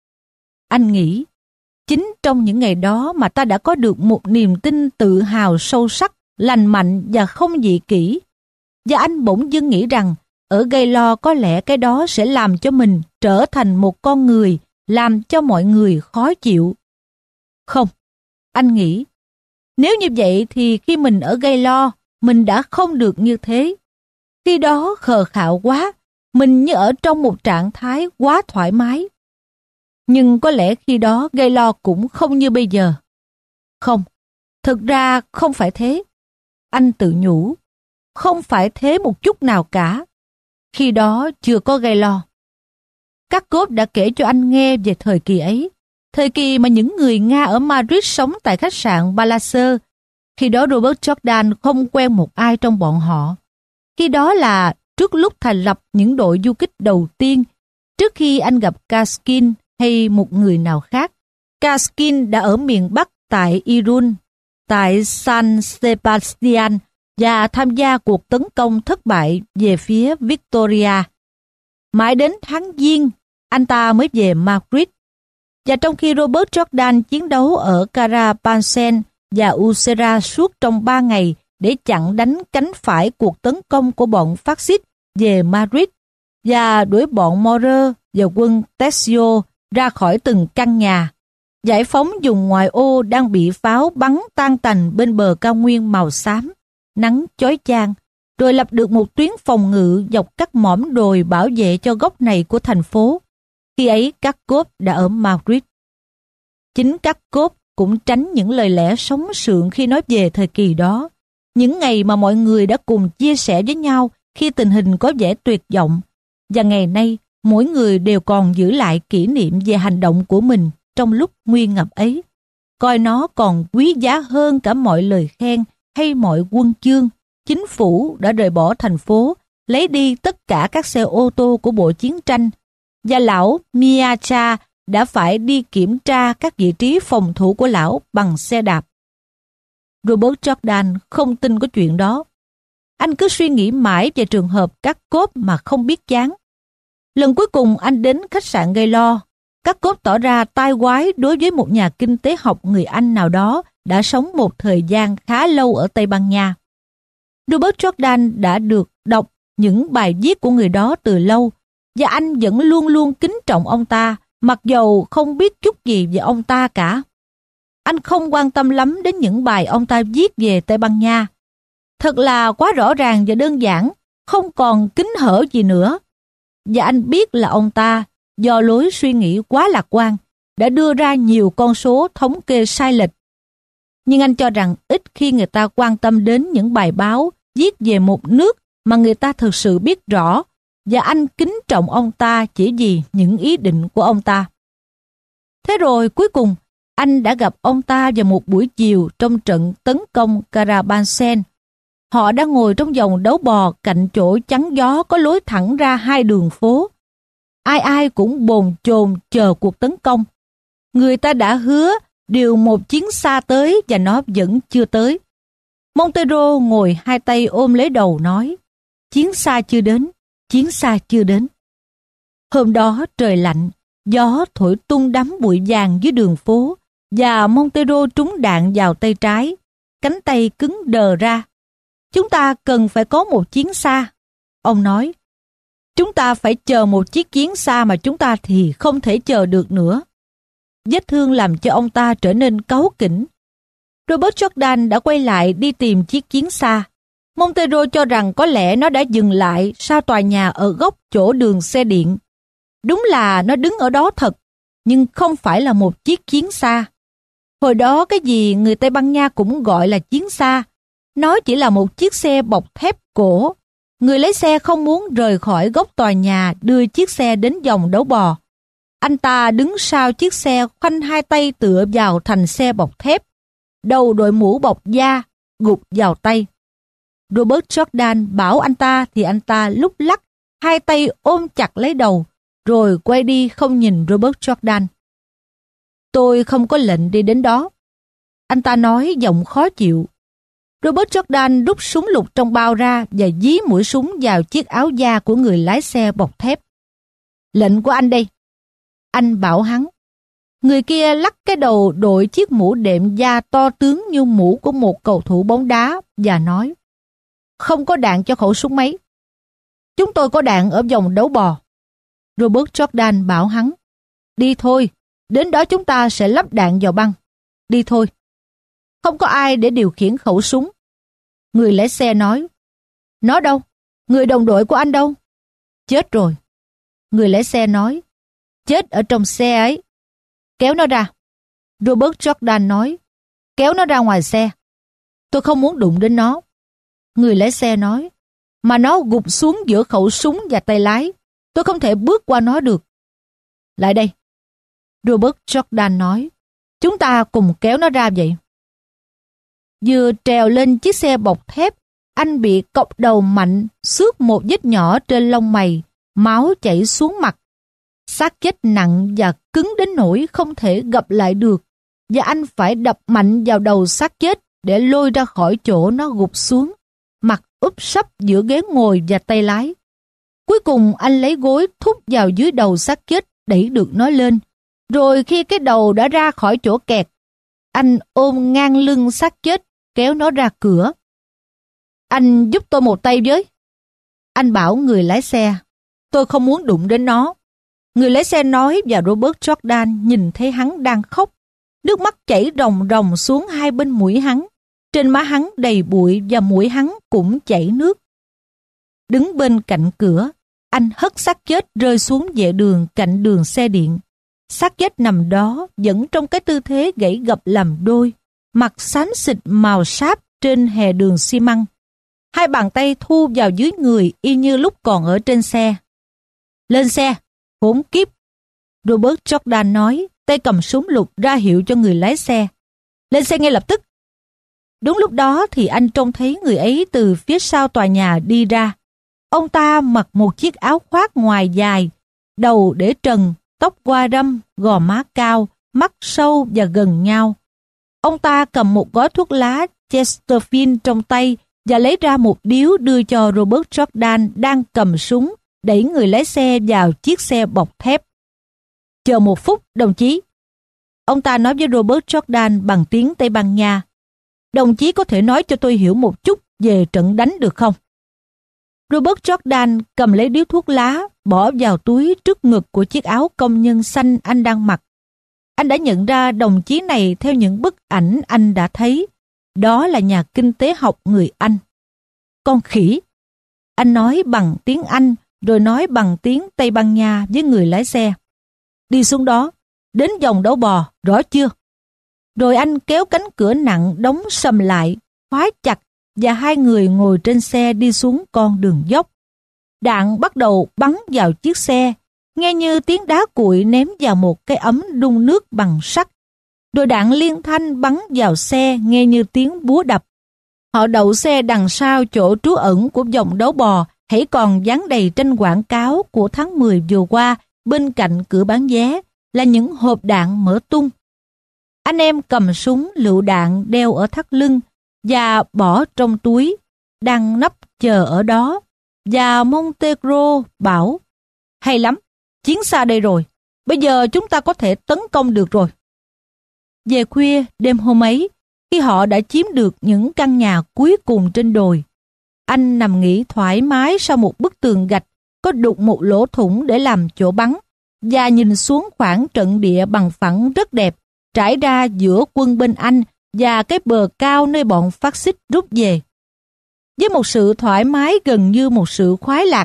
Anh nghĩ, chính trong những ngày đó mà ta đã có được một niềm tin tự hào sâu sắc, lành mạnh và không dị kỷ. Và anh bỗng dưng nghĩ rằng, ở Gaylord có lẽ cái đó sẽ làm cho mình trở thành một con người, làm cho mọi người khó chịu. Không, anh nghĩ, nếu như vậy thì khi mình ở Gaylord, mình đã không được như thế. Khi đó khờ khạo quá, mình như ở trong một trạng thái quá thoải mái. Nhưng có lẽ khi đó Gaylord cũng không như bây giờ. Không, thực ra không phải thế. Anh tự nhủ, không phải thế một chút nào cả. Khi đó chưa có Gaylord. Các cốt đã kể cho anh nghe về thời kỳ ấy, thời kỳ mà những người Nga ở Madrid sống tại khách sạn Palazzo. Khi đó Robert Jordan không quen một ai trong bọn họ. Khi đó là trước lúc thành lập những đội du kích đầu tiên, trước khi anh gặp Kaskin hay một người nào khác. Kaskin đã ở miền Bắc tại Irun, tại San Sebastian và tham gia cuộc tấn công thất bại về phía Victoria. Mãi đến tháng Giêng, anh ta mới về Madrid. Và trong khi Robert Jordan chiến đấu ở Carabanchel và Usera suốt trong ba ngày để chặn đánh cánh phải cuộc tấn công của bọn phát xít về Madrid và đuổi bọn Maurer và quân Tessio ra khỏi từng căn nhà, giải phóng vùng ngoại ô đang bị pháo bắn tan tành bên bờ cao nguyên màu xám, nắng chói chang, rồi lập được một tuyến phòng ngự dọc các mỏm đồi bảo vệ cho góc này của thành phố. Khi ấy các cốp đã ở Madrid. Chính các cốp cũng tránh những lời lẽ sống sượng khi nói về thời kỳ đó, những ngày mà mọi người đã cùng chia sẻ với nhau khi tình hình có vẻ tuyệt vọng, và ngày nay mỗi người đều còn giữ lại kỷ niệm về hành động của mình trong lúc nguy ngập ấy, coi nó còn quý giá hơn cả mọi lời khen hay mọi huân chương. Chính phủ đã rời bỏ thành phố, lấy đi tất cả các xe ô tô của bộ chiến tranh, và lão Miacha đã phải đi kiểm tra các vị trí phòng thủ của lão bằng xe đạp. Robert Jordan không tin có chuyện đó. Anh cứ suy nghĩ mãi về trường hợp các cốp mà không biết chán. Lần cuối cùng anh đến khách sạn Gaylord, các cốp tỏ ra tai quái đối với một nhà kinh tế học người Anh nào đó đã sống một thời gian khá lâu ở Tây Ban Nha. Robert Jordan đã được đọc những bài viết của người đó từ lâu, và anh vẫn luôn luôn kính trọng ông ta, mặc dầu không biết chút gì về ông ta cả. Anh không quan tâm lắm đến những bài ông ta viết về Tây Ban Nha. Thật là quá rõ ràng và đơn giản, không còn kính hở gì nữa. Và anh biết là ông ta, do lối suy nghĩ quá lạc quan, đã đưa ra nhiều con số thống kê sai lệch. Nhưng anh cho rằng ít khi người ta quan tâm đến những bài báo viết về một nước mà người ta thực sự biết rõ, và anh kính trọng ông ta chỉ vì những ý định của ông ta. Thế rồi cuối cùng, anh đã gặp ông ta vào một buổi chiều trong trận tấn công Carabanchel. Họ đang ngồi trong vòng đấu bò cạnh chỗ chắn gió có lối thẳng ra hai đường phố. Ai ai cũng bồn chồn chờ cuộc tấn công. Người ta đã hứa điều một chiến xa tới và nó vẫn chưa tới. Montero ngồi hai tay ôm lấy đầu nói, chiến xa chưa đến, chiến xa chưa đến. Hôm đó trời lạnh, gió thổi tung đám bụi vàng dưới đường phố, và Montero trúng đạn vào tay trái, cánh tay cứng đờ ra. Chúng ta cần phải có một chiến xa. Ông nói, chúng ta phải chờ một chiếc chiến xa mà chúng ta thì không thể chờ được nữa. Vết thương làm cho ông ta trở nên cáu kỉnh. Robert Jordan đã quay lại đi tìm chiếc chiến xa. Montero cho rằng có lẽ nó đã dừng lại sau tòa nhà ở góc chỗ đường xe điện. Đúng là nó đứng ở đó thật, nhưng không phải là một chiếc chiến xa. Hồi đó cái gì người Tây Ban Nha cũng gọi là chiến xa. Nó chỉ là một chiếc xe bọc thép cổ. Người lái xe không muốn rời khỏi góc tòa nhà đưa chiếc xe đến vòng đấu bò. Anh ta đứng sau chiếc xe khoanh hai tay tựa vào thành xe bọc thép. Đầu đội mũ bọc da, gục vào tay. Robert Jordan bảo anh ta thì anh ta lúc lắc, hai tay ôm chặt lấy đầu, rồi quay đi không nhìn Robert Jordan. Tôi không có lệnh đi đến đó. Anh ta nói giọng khó chịu. Robert Jordan rút súng lục trong bao ra và dí mũi súng vào chiếc áo da của người lái xe bọc thép. Lệnh của anh đây. Anh bảo hắn. Người kia lắc cái đầu đội chiếc mũ đệm da to tướng như mũ của một cầu thủ bóng đá và nói: Không có đạn cho khẩu súng máy. Chúng tôi có đạn ở vòng đấu bò. Robert Jordan bảo hắn: Đi thôi, đến đó chúng ta sẽ lắp đạn vào băng. Đi thôi. Không có ai để điều khiển khẩu súng. Người lái xe nói: Nó đâu? Người đồng đội của anh đâu? Chết rồi. Người lái xe nói: Chết ở trong xe ấy. Kéo nó ra. Robert Jordan nói: Kéo nó ra ngoài xe. Tôi không muốn đụng đến nó. Người lái xe nói: Mà nó gục xuống giữa khẩu súng và tay lái. Tôi không thể bước qua nó được. Lại đây. Robert Jordan nói: Chúng ta cùng kéo nó ra vậy. Vừa trèo lên chiếc xe bọc thép, anh bị cọc đầu mạnh, xước một vết nhỏ trên lông mày, máu chảy xuống mặt. Xác chết nặng và cứng đến nỗi không thể gập lại được, và anh phải đập mạnh vào đầu xác chết để lôi ra khỏi chỗ nó gục xuống, mặt úp sấp giữa ghế ngồi và tay lái. Cuối cùng anh lấy gối thúc vào dưới đầu xác chết, đẩy được nó lên. Rồi khi cái đầu đã ra khỏi chỗ kẹt, anh ôm ngang lưng xác chết, kéo nó ra cửa. Anh giúp tôi một tay với. Anh bảo người lái xe: Tôi không muốn đụng đến nó. Người lái xe nói và Robert Jordan nhìn thấy hắn đang khóc. Nước mắt chảy ròng ròng xuống hai bên mũi hắn. Trên má hắn đầy bụi và mũi hắn cũng chảy nước. Đứng bên cạnh cửa, anh hất xác chết rơi xuống vệ đường cạnh đường xe điện. Xác chết nằm đó vẫn trong cái tư thế gãy gập làm đôi, mặt xám xịt màu sáp trên hè đường xi măng. Hai bàn tay thu vào dưới người y như lúc còn ở trên xe. Lên xe, khốn kiếp. Robert Jordan nói, tay cầm súng lục ra hiệu cho người lái xe. Lên xe ngay lập tức. Đúng lúc đó thì anh trông thấy người ấy từ phía sau tòa nhà đi ra. Ông ta mặc một chiếc áo khoác ngoài dài, đầu để trần, tóc qua râm, gò má cao, mắt sâu và gần nhau. Ông ta cầm một gói thuốc lá Chesterfield trong tay và lấy ra một điếu đưa cho Robert Jordan đang cầm súng, đẩy người lái xe vào chiếc xe bọc thép. Chờ một phút, đồng chí. Ông ta nói với Robert Jordan bằng tiếng Tây Ban Nha. Đồng chí có thể nói cho tôi hiểu một chút về trận đánh được không? Robert Jordan cầm lấy điếu thuốc lá, bỏ vào túi trước ngực của chiếc áo công nhân xanh anh đang mặc. Anh đã nhận ra đồng chí này theo những bức ảnh anh đã thấy. Đó là nhà kinh tế học người Anh. Con khỉ. Anh nói bằng tiếng Anh, rồi nói bằng tiếng Tây Ban Nha với người lái xe. Đi xuống đó, đến vòng đấu bò, rõ chưa? Rồi anh kéo cánh cửa nặng đóng sầm lại, khóa chặt, và hai người ngồi trên xe đi xuống con đường dốc. Đạn bắt đầu bắn vào chiếc xe, nghe như tiếng đá cuội ném vào một cái ấm đun nước bằng sắt. Rồi đạn liên thanh bắn vào xe, nghe như tiếng búa đập. Họ đậu xe đằng sau chỗ trú ẩn của vòng đấu bò, hãy còn dán đầy tranh quảng cáo của tháng mười vừa qua bên cạnh cửa bán vé là những hộp đạn mở tung. Anh em cầm súng lựu đạn đeo ở thắt lưng và bỏ trong túi, đang nấp chờ ở đó. Và Montegro bảo, hay lắm, chiến xa đây rồi, bây giờ chúng ta có thể tấn công được rồi. Về khuya đêm hôm ấy, khi họ đã chiếm được những căn nhà cuối cùng trên đồi, anh nằm nghỉ thoải mái sau một bức tường gạch có đục một lỗ thủng để làm chỗ bắn, và nhìn xuống khoảng trận địa bằng phẳng rất đẹp trải ra giữa quân bên Anh và cái bờ cao nơi bọn phát xít rút về. Với một sự thoải mái gần như một sự khoái lạc,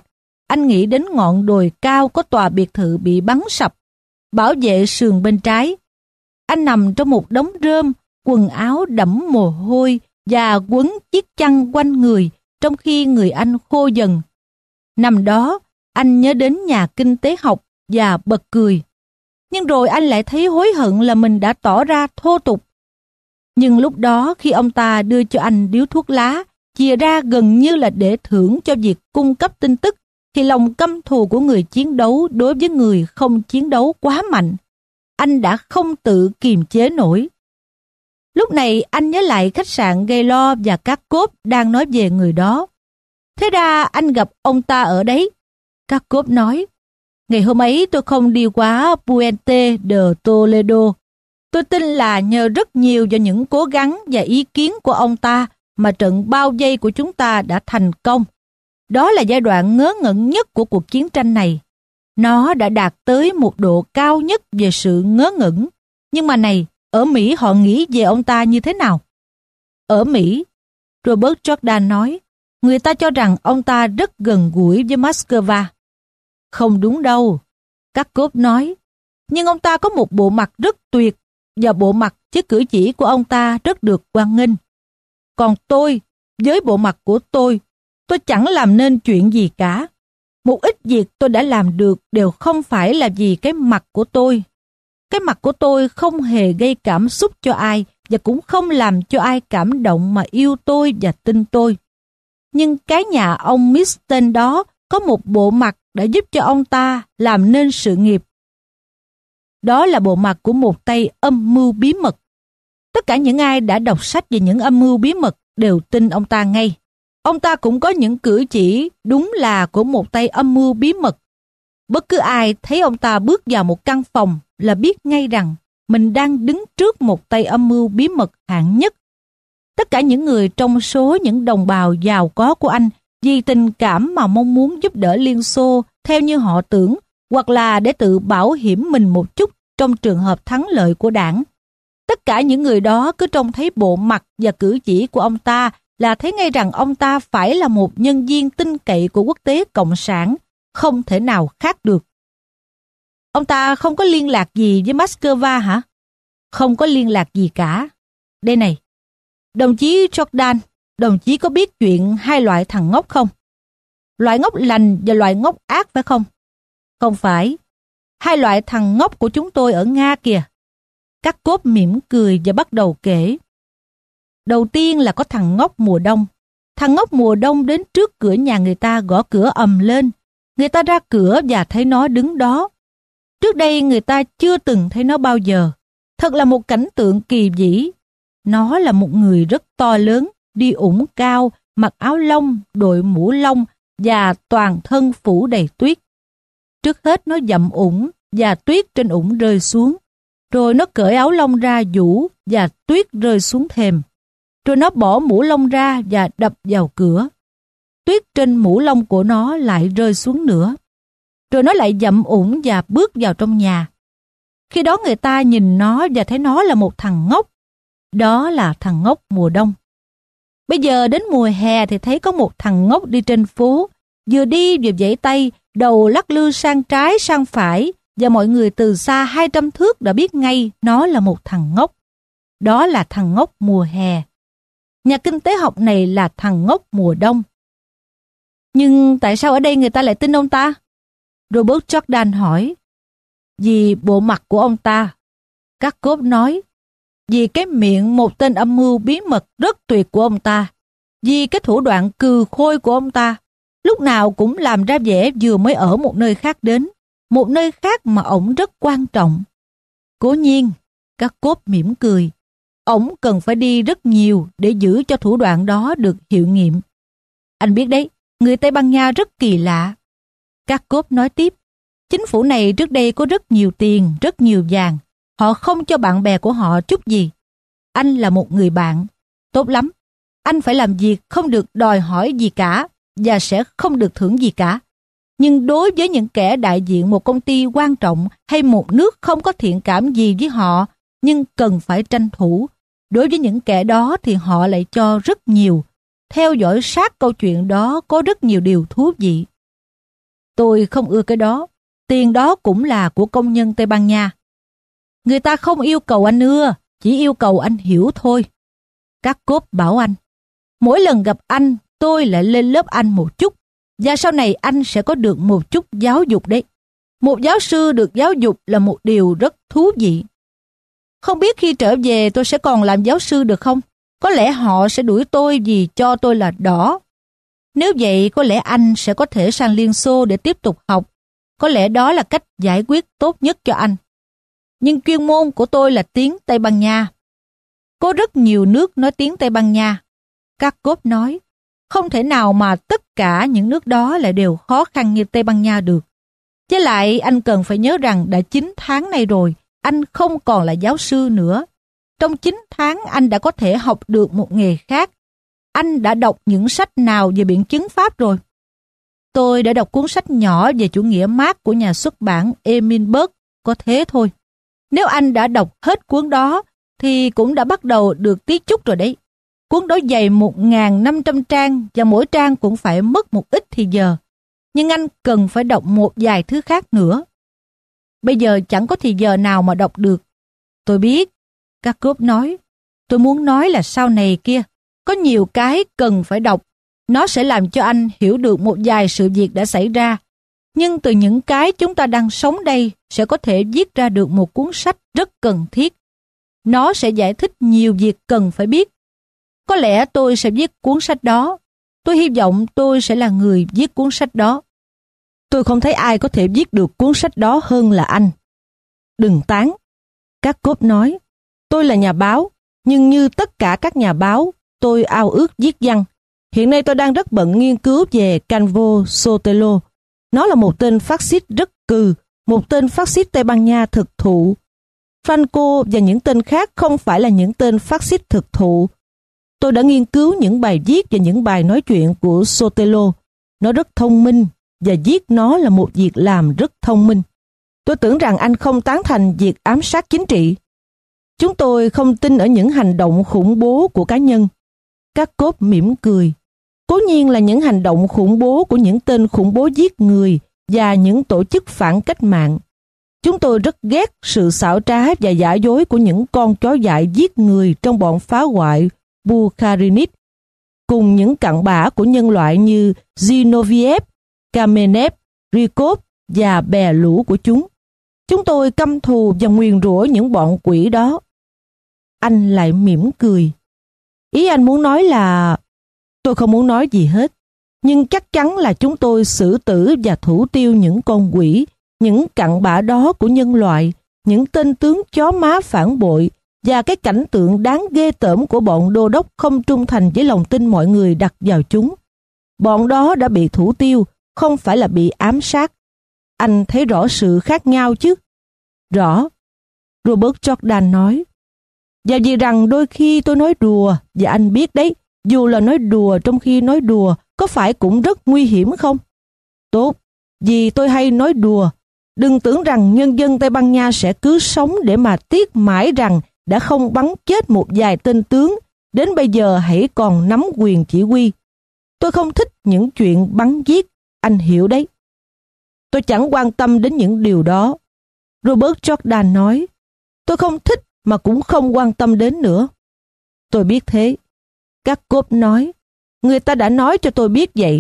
anh nghĩ đến ngọn đồi cao có tòa biệt thự bị bắn sập, bảo vệ sườn bên trái. Anh nằm trong một đống rơm, quần áo đẫm mồ hôi và quấn chiếc chăn quanh người, trong khi người anh khô dần. Nằm đó, anh nhớ đến nhà kinh tế học và bật cười. Nhưng rồi anh lại thấy hối hận là mình đã tỏ ra thô tục. Nhưng lúc đó khi ông ta đưa cho anh điếu thuốc lá, chìa ra gần như là để thưởng cho việc cung cấp tin tức, thì lòng căm thù của người chiến đấu đối với người không chiến đấu quá mạnh. Anh đã không tự kiềm chế nổi. Lúc này anh nhớ lại khách sạn Gaylord và các cốp đang nói về người đó. Thế ra anh gặp ông ta ở đấy. Các cốp nói, ngày hôm ấy tôi không đi qua Puente de Toledo. Tôi tin là nhờ rất nhiều vào những cố gắng và ý kiến của ông ta mà trận bao vây của chúng ta đã thành công. Đó là giai đoạn ngớ ngẩn nhất của cuộc chiến tranh này. Nó đã đạt tới một độ cao nhất về sự ngớ ngẩn. Nhưng mà này, ở Mỹ họ nghĩ về ông ta như thế nào? Ở Mỹ, Robert Jordan nói, người ta cho rằng ông ta rất gần gũi với Moscow. Không đúng đâu, các cốp nói. Nhưng ông ta có một bộ mặt rất tuyệt, và bộ mặt chứ cử chỉ của ông ta rất được hoan nghênh. Còn tôi, với bộ mặt của tôi, tôi chẳng làm nên chuyện gì cả. Một ít việc tôi đã làm được đều không phải là vì cái mặt của tôi. Cái mặt của tôi không hề gây cảm xúc cho ai và cũng không làm cho ai cảm động mà yêu tôi và tin tôi. Nhưng cái nhà ông Misten đó có một bộ mặt đã giúp cho ông ta làm nên sự nghiệp. Đó là bộ mặt của một tay âm mưu bí mật. Tất cả những ai đã đọc sách về những âm mưu bí mật đều tin ông ta ngay. Ông ta cũng có những cử chỉ đúng là của một tay âm mưu bí mật. Bất cứ ai thấy ông ta bước vào một căn phòng là biết ngay rằng mình đang đứng trước một tay âm mưu bí mật hạng nhất. Tất cả những người trong số những đồng bào giàu có của anh vì tình cảm mà mong muốn giúp đỡ Liên Xô theo như họ tưởng, hoặc là để tự bảo hiểm mình một chút trong trường hợp thắng lợi của đảng. Tất cả những người đó cứ trông thấy bộ mặt và cử chỉ của ông ta là thấy ngay rằng ông ta phải là một nhân viên tin cậy của quốc tế cộng sản, không thể nào khác được. Ông ta không có liên lạc gì với Moscow hả? Không có liên lạc gì cả. Đây này, đồng chí Jordan, đồng chí có biết chuyện hai loại thằng ngốc không? Loại ngốc lành và loại ngốc ác phải không? Không phải. Hai loại thằng ngốc của chúng tôi ở Nga kìa. Các cốp mỉm cười và bắt đầu kể. Đầu tiên là có thằng ngốc mùa đông. Thằng ngốc mùa đông đến trước cửa nhà người ta gõ cửa ầm lên. Người ta ra cửa và thấy nó đứng đó. Trước đây người ta chưa từng thấy nó bao giờ. Thật là một cảnh tượng kỳ vĩ. Nó là một người rất to lớn, đi ủng cao, mặc áo lông, đội mũ lông và toàn thân phủ đầy tuyết. Trước hết nó dậm ủng và tuyết trên ủng rơi xuống. Rồi nó cởi áo lông ra vũ và tuyết rơi xuống thềm. Rồi nó bỏ mũ lông ra và đập vào cửa. Tuyết trên mũ lông của nó lại rơi xuống nữa. Rồi nó lại dậm ủng và bước vào trong nhà. Khi đó người ta nhìn nó và thấy nó là một thằng ngốc. Đó là thằng ngốc mùa đông. Bây giờ đến mùa hè thì thấy có một thằng ngốc đi trên phố, vừa đi vừa vẫy tay, đầu lắc lư sang trái sang phải, và mọi người từ xa hai trăm thước đã biết ngay nó là một thằng ngốc. Đó là thằng ngốc mùa hè. Nhà kinh tế học này là thằng ngốc mùa đông. Nhưng tại sao ở đây người ta lại tin ông ta? Robert Jordan hỏi. Vì bộ mặt của ông ta. Các cốp nói. Vì cái miệng một tên âm mưu bí mật rất tuyệt của ông ta. Vì cái thủ đoạn cừ khôi của ông ta. Lúc nào cũng làm ra vẻ vừa mới ở một nơi khác đến. Một nơi khác mà ổng rất quan trọng. Cố nhiên, các cốp mỉm cười. Ổng cần phải đi rất nhiều để giữ cho thủ đoạn đó được hiệu nghiệm. Anh biết đấy, người Tây Ban Nha rất kỳ lạ. Các cốp nói tiếp. Chính phủ này trước đây có rất nhiều tiền, rất nhiều vàng. Họ không cho bạn bè của họ chút gì. Anh là một người bạn. Tốt lắm. Anh phải làm việc không được đòi hỏi gì cả và sẽ không được thưởng gì cả. Nhưng đối với những kẻ đại diện một công ty quan trọng hay một nước không có thiện cảm gì với họ nhưng cần phải tranh thủ, đối với những kẻ đó thì họ lại cho rất nhiều. Theo dõi sát câu chuyện đó có rất nhiều điều thú vị. Tôi không ưa cái đó. Tiền đó cũng là của công nhân Tây Ban Nha. Người ta không yêu cầu anh ưa, chỉ yêu cầu anh hiểu thôi. Các cốp bảo anh, mỗi lần gặp anh, tôi lại lên lớp anh một chút, và sau này anh sẽ có được một chút giáo dục đấy. Một giáo sư được giáo dục là một điều rất thú vị. Không biết khi trở về tôi sẽ còn làm giáo sư được không? Có lẽ họ sẽ đuổi tôi vì cho tôi là đỏ. Nếu vậy, có lẽ anh sẽ có thể sang Liên Xô để tiếp tục học. Có lẽ đó là cách giải quyết tốt nhất cho anh. Nhưng chuyên môn của tôi là tiếng Tây Ban Nha. Có rất nhiều nước nói tiếng Tây Ban Nha. Các cốp nói, không thể nào mà tất cả những nước đó lại đều khó khăn như Tây Ban Nha được. Với lại anh cần phải nhớ rằng đã chín tháng nay rồi, anh không còn là giáo sư nữa. Trong chín tháng anh đã có thể học được một nghề khác. Anh đã đọc những sách nào về biện chứng Pháp rồi? Tôi đã đọc cuốn sách nhỏ về chủ nghĩa Mác của nhà xuất bản Emil Berg, có thế thôi. Nếu anh đã đọc hết cuốn đó, thì cũng đã bắt đầu được tí chút rồi đấy. Cuốn đó dày một nghìn năm trăm trang và mỗi trang cũng phải mất một ít thì giờ. Nhưng anh cần phải đọc một vài thứ khác nữa. Bây giờ chẳng có thì giờ nào mà đọc được. Tôi biết, các cốp nói. Tôi muốn nói là sau này kia, có nhiều cái cần phải đọc. Nó sẽ làm cho anh hiểu được một vài sự việc đã xảy ra. Nhưng từ những cái chúng ta đang sống đây sẽ có thể viết ra được một cuốn sách rất cần thiết. Nó sẽ giải thích nhiều việc cần phải biết. Có lẽ tôi sẽ viết cuốn sách đó. Tôi hy vọng tôi sẽ là người viết cuốn sách đó. Tôi không thấy ai có thể viết được cuốn sách đó hơn là anh. Đừng tán. Các cốp nói, tôi là nhà báo, nhưng như tất cả các nhà báo, tôi ao ước viết văn. Hiện nay tôi đang rất bận nghiên cứu về Calvo Sotelo. Nó là một tên phát xít rất cừ, một tên phát xít Tây Ban Nha thực thụ. Franco và những tên khác không phải là những tên phát xít thực thụ. Tôi đã nghiên cứu những bài viết và những bài nói chuyện của Sotelo. Nó rất thông minh và viết nó là một việc làm rất thông minh. Tôi tưởng rằng anh không tán thành việc ám sát chính trị. Chúng tôi không tin ở những hành động khủng bố của cá nhân. Các cốp mỉm cười. Cố nhiên là những hành động khủng bố của những tên khủng bố giết người và những tổ chức phản cách mạng. Chúng tôi rất ghét sự xảo trá và giả dối của những con chó dại giết người trong bọn phá hoại Bukharinit, cùng những cặn bã của nhân loại như Zinoviev, Kamenev, Rykov và bè lũ của chúng. Chúng tôi căm thù và nguyền rủa những bọn quỷ đó. Anh lại mỉm cười. Ý anh muốn nói là... Tôi không muốn nói gì hết. Nhưng chắc chắn là chúng tôi xử tử và thủ tiêu những con quỷ, những cặn bã đó của nhân loại, những tên tướng chó má phản bội và cái cảnh tượng đáng ghê tởm của bọn đô đốc không trung thành với lòng tin mọi người đặt vào chúng. Bọn đó đã bị thủ tiêu, không phải là bị ám sát. Anh thấy rõ sự khác nhau chứ? Rõ. Robert Jordan nói. Và vì rằng đôi khi tôi nói đùa, và anh biết đấy, dù là nói đùa trong khi nói đùa, có phải cũng rất nguy hiểm không? Tốt, vì tôi hay nói đùa. Đừng tưởng rằng nhân dân Tây Ban Nha sẽ cứ sống để mà tiếc mãi rằng đã không bắn chết một vài tên tướng, đến bây giờ hãy còn nắm quyền chỉ huy. Tôi không thích những chuyện bắn giết, anh hiểu đấy. Tôi chẳng quan tâm đến những điều đó. Robert Jordan nói, tôi không thích mà cũng không quan tâm đến nữa. Tôi biết thế. Các cốp nói, người ta đã nói cho tôi biết vậy.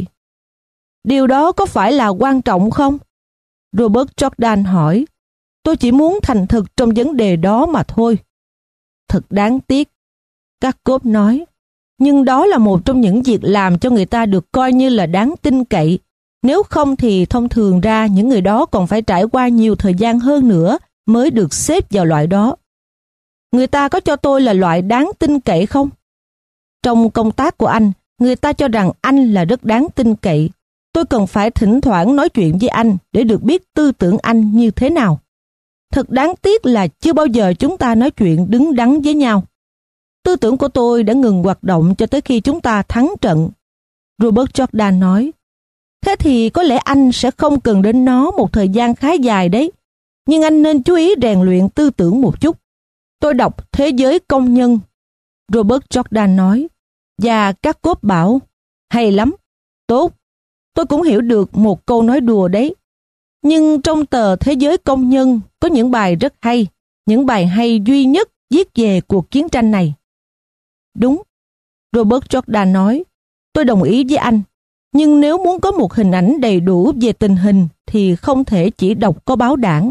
Điều đó có phải là quan trọng không? Robert Jordan hỏi, tôi chỉ muốn thành thực trong vấn đề đó mà thôi. Thật đáng tiếc. Các cốp nói, nhưng đó là một trong những việc làm cho người ta được coi như là đáng tin cậy. Nếu không thì thông thường ra những người đó còn phải trải qua nhiều thời gian hơn nữa mới được xếp vào loại đó. Người ta có cho tôi là loại đáng tin cậy không? Trong công tác của anh, người ta cho rằng anh là rất đáng tin cậy. Tôi cần phải thỉnh thoảng nói chuyện với anh để được biết tư tưởng anh như thế nào. Thật đáng tiếc là chưa bao giờ chúng ta nói chuyện đứng đắn với nhau. Tư tưởng của tôi đã ngừng hoạt động cho tới khi chúng ta thắng trận. Robert Jordan nói, thế thì có lẽ anh sẽ không cần đến nó một thời gian khá dài đấy. Nhưng anh nên chú ý rèn luyện tư tưởng một chút. Tôi đọc Thế giới công nhân. Robert Jordan nói, và các cốp bảo, hay lắm, tốt. Tôi cũng hiểu được một câu nói đùa đấy. Nhưng trong tờ Thế giới Công nhân có những bài rất hay, những bài hay duy nhất viết về cuộc chiến tranh này. Đúng, Robert Jordan nói, tôi đồng ý với anh. Nhưng nếu muốn có một hình ảnh đầy đủ về tình hình thì không thể chỉ đọc có báo đảng.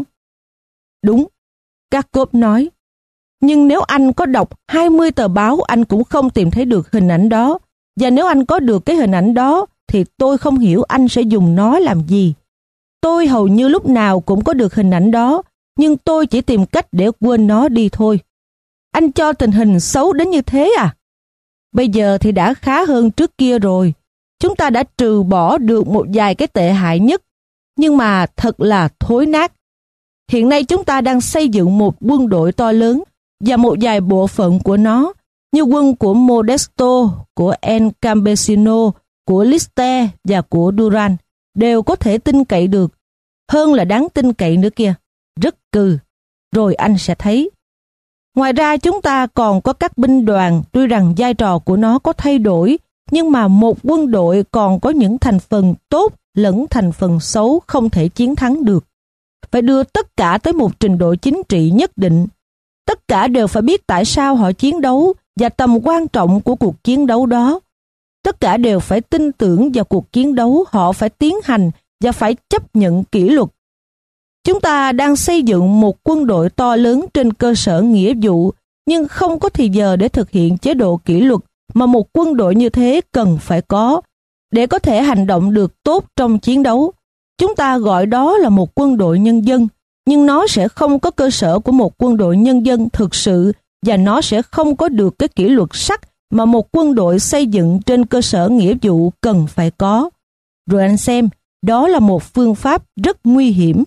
Đúng, Jacob nói. Nhưng nếu anh có đọc hai mươi tờ báo anh cũng không tìm thấy được hình ảnh đó. Và nếu anh có được cái hình ảnh đó thì tôi không hiểu anh sẽ dùng nó làm gì. Tôi hầu như lúc nào cũng có được hình ảnh đó, nhưng tôi chỉ tìm cách để quên nó đi thôi. Anh cho tình hình xấu đến như thế à? Bây giờ thì đã khá hơn trước kia rồi. Chúng ta đã trừ bỏ được một vài cái tệ hại nhất, nhưng mà thật là thối nát. Hiện nay chúng ta đang xây dựng một quân đội to lớn và một vài bộ phận của nó, như quân của Modesto, của El Campesino, của Liste và của Duran, đều có thể tin cậy được. Hơn là đáng tin cậy nữa kia. Rất cừ. Rồi anh sẽ thấy. Ngoài ra chúng ta còn có các binh đoàn, tuy rằng vai trò của nó có thay đổi, nhưng mà một quân đội còn có những thành phần tốt lẫn thành phần xấu không thể chiến thắng được. Phải đưa tất cả tới một trình độ chính trị nhất định. Tất cả đều phải biết tại sao họ chiến đấu và tầm quan trọng của cuộc chiến đấu đó. Tất cả đều phải tin tưởng vào cuộc chiến đấu họ phải tiến hành và phải chấp nhận kỷ luật. Chúng ta đang xây dựng một quân đội to lớn trên cơ sở nghĩa vụ, nhưng không có thời giờ để thực hiện chế độ kỷ luật mà một quân đội như thế cần phải có, để có thể hành động được tốt trong chiến đấu. Chúng ta gọi đó là một quân đội nhân dân, nhưng nó sẽ không có cơ sở của một quân đội nhân dân thực sự, và nó sẽ không có được cái kỷ luật sắc mà một quân đội xây dựng trên cơ sở nghĩa vụ cần phải có. Rồi anh xem, đó là một phương pháp rất nguy hiểm.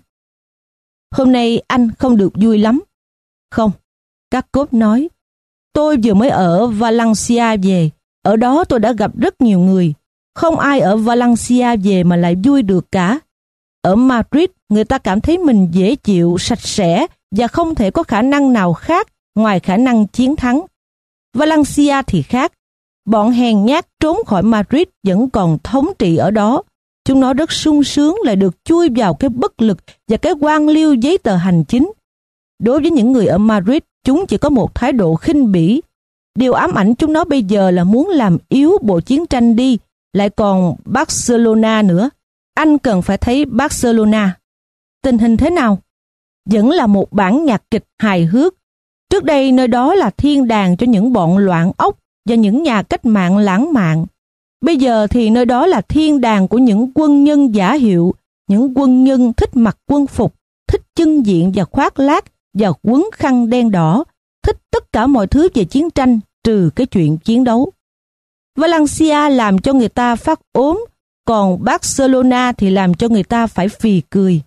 Hôm nay anh không được vui lắm. Không, Jacob nói, tôi vừa mới ở Valencia về, ở đó tôi đã gặp rất nhiều người. Không ai ở Valencia về mà lại vui được cả. Ở Madrid, người ta cảm thấy mình dễ chịu, sạch sẽ và không thể có khả năng nào khác ngoài khả năng chiến thắng. Valencia thì khác. Bọn hèn nhát trốn khỏi Madrid vẫn còn thống trị ở đó. Chúng nó rất sung sướng lại được chui vào cái bất lực và cái quan liêu giấy tờ hành chính. Đối với những người ở Madrid, chúng chỉ có một thái độ khinh bỉ. Điều ám ảnh chúng nó bây giờ là muốn làm yếu bộ chiến tranh đi, lại còn Barcelona nữa. Anh cần phải thấy Barcelona. Tình hình thế nào? Vẫn là một bản nhạc kịch hài hước. Trước đây nơi đó là thiên đàng cho những bọn loạn ốc và những nhà cách mạng lãng mạn. Bây giờ thì nơi đó là thiên đàng của những quân nhân giả hiệu, những quân nhân thích mặc quân phục, thích chưng diện và khoác lác và quấn khăn đen đỏ, thích tất cả mọi thứ về chiến tranh trừ cái chuyện chiến đấu. Valencia làm cho người ta phát ốm, còn Barcelona thì làm cho người ta phải phì cười.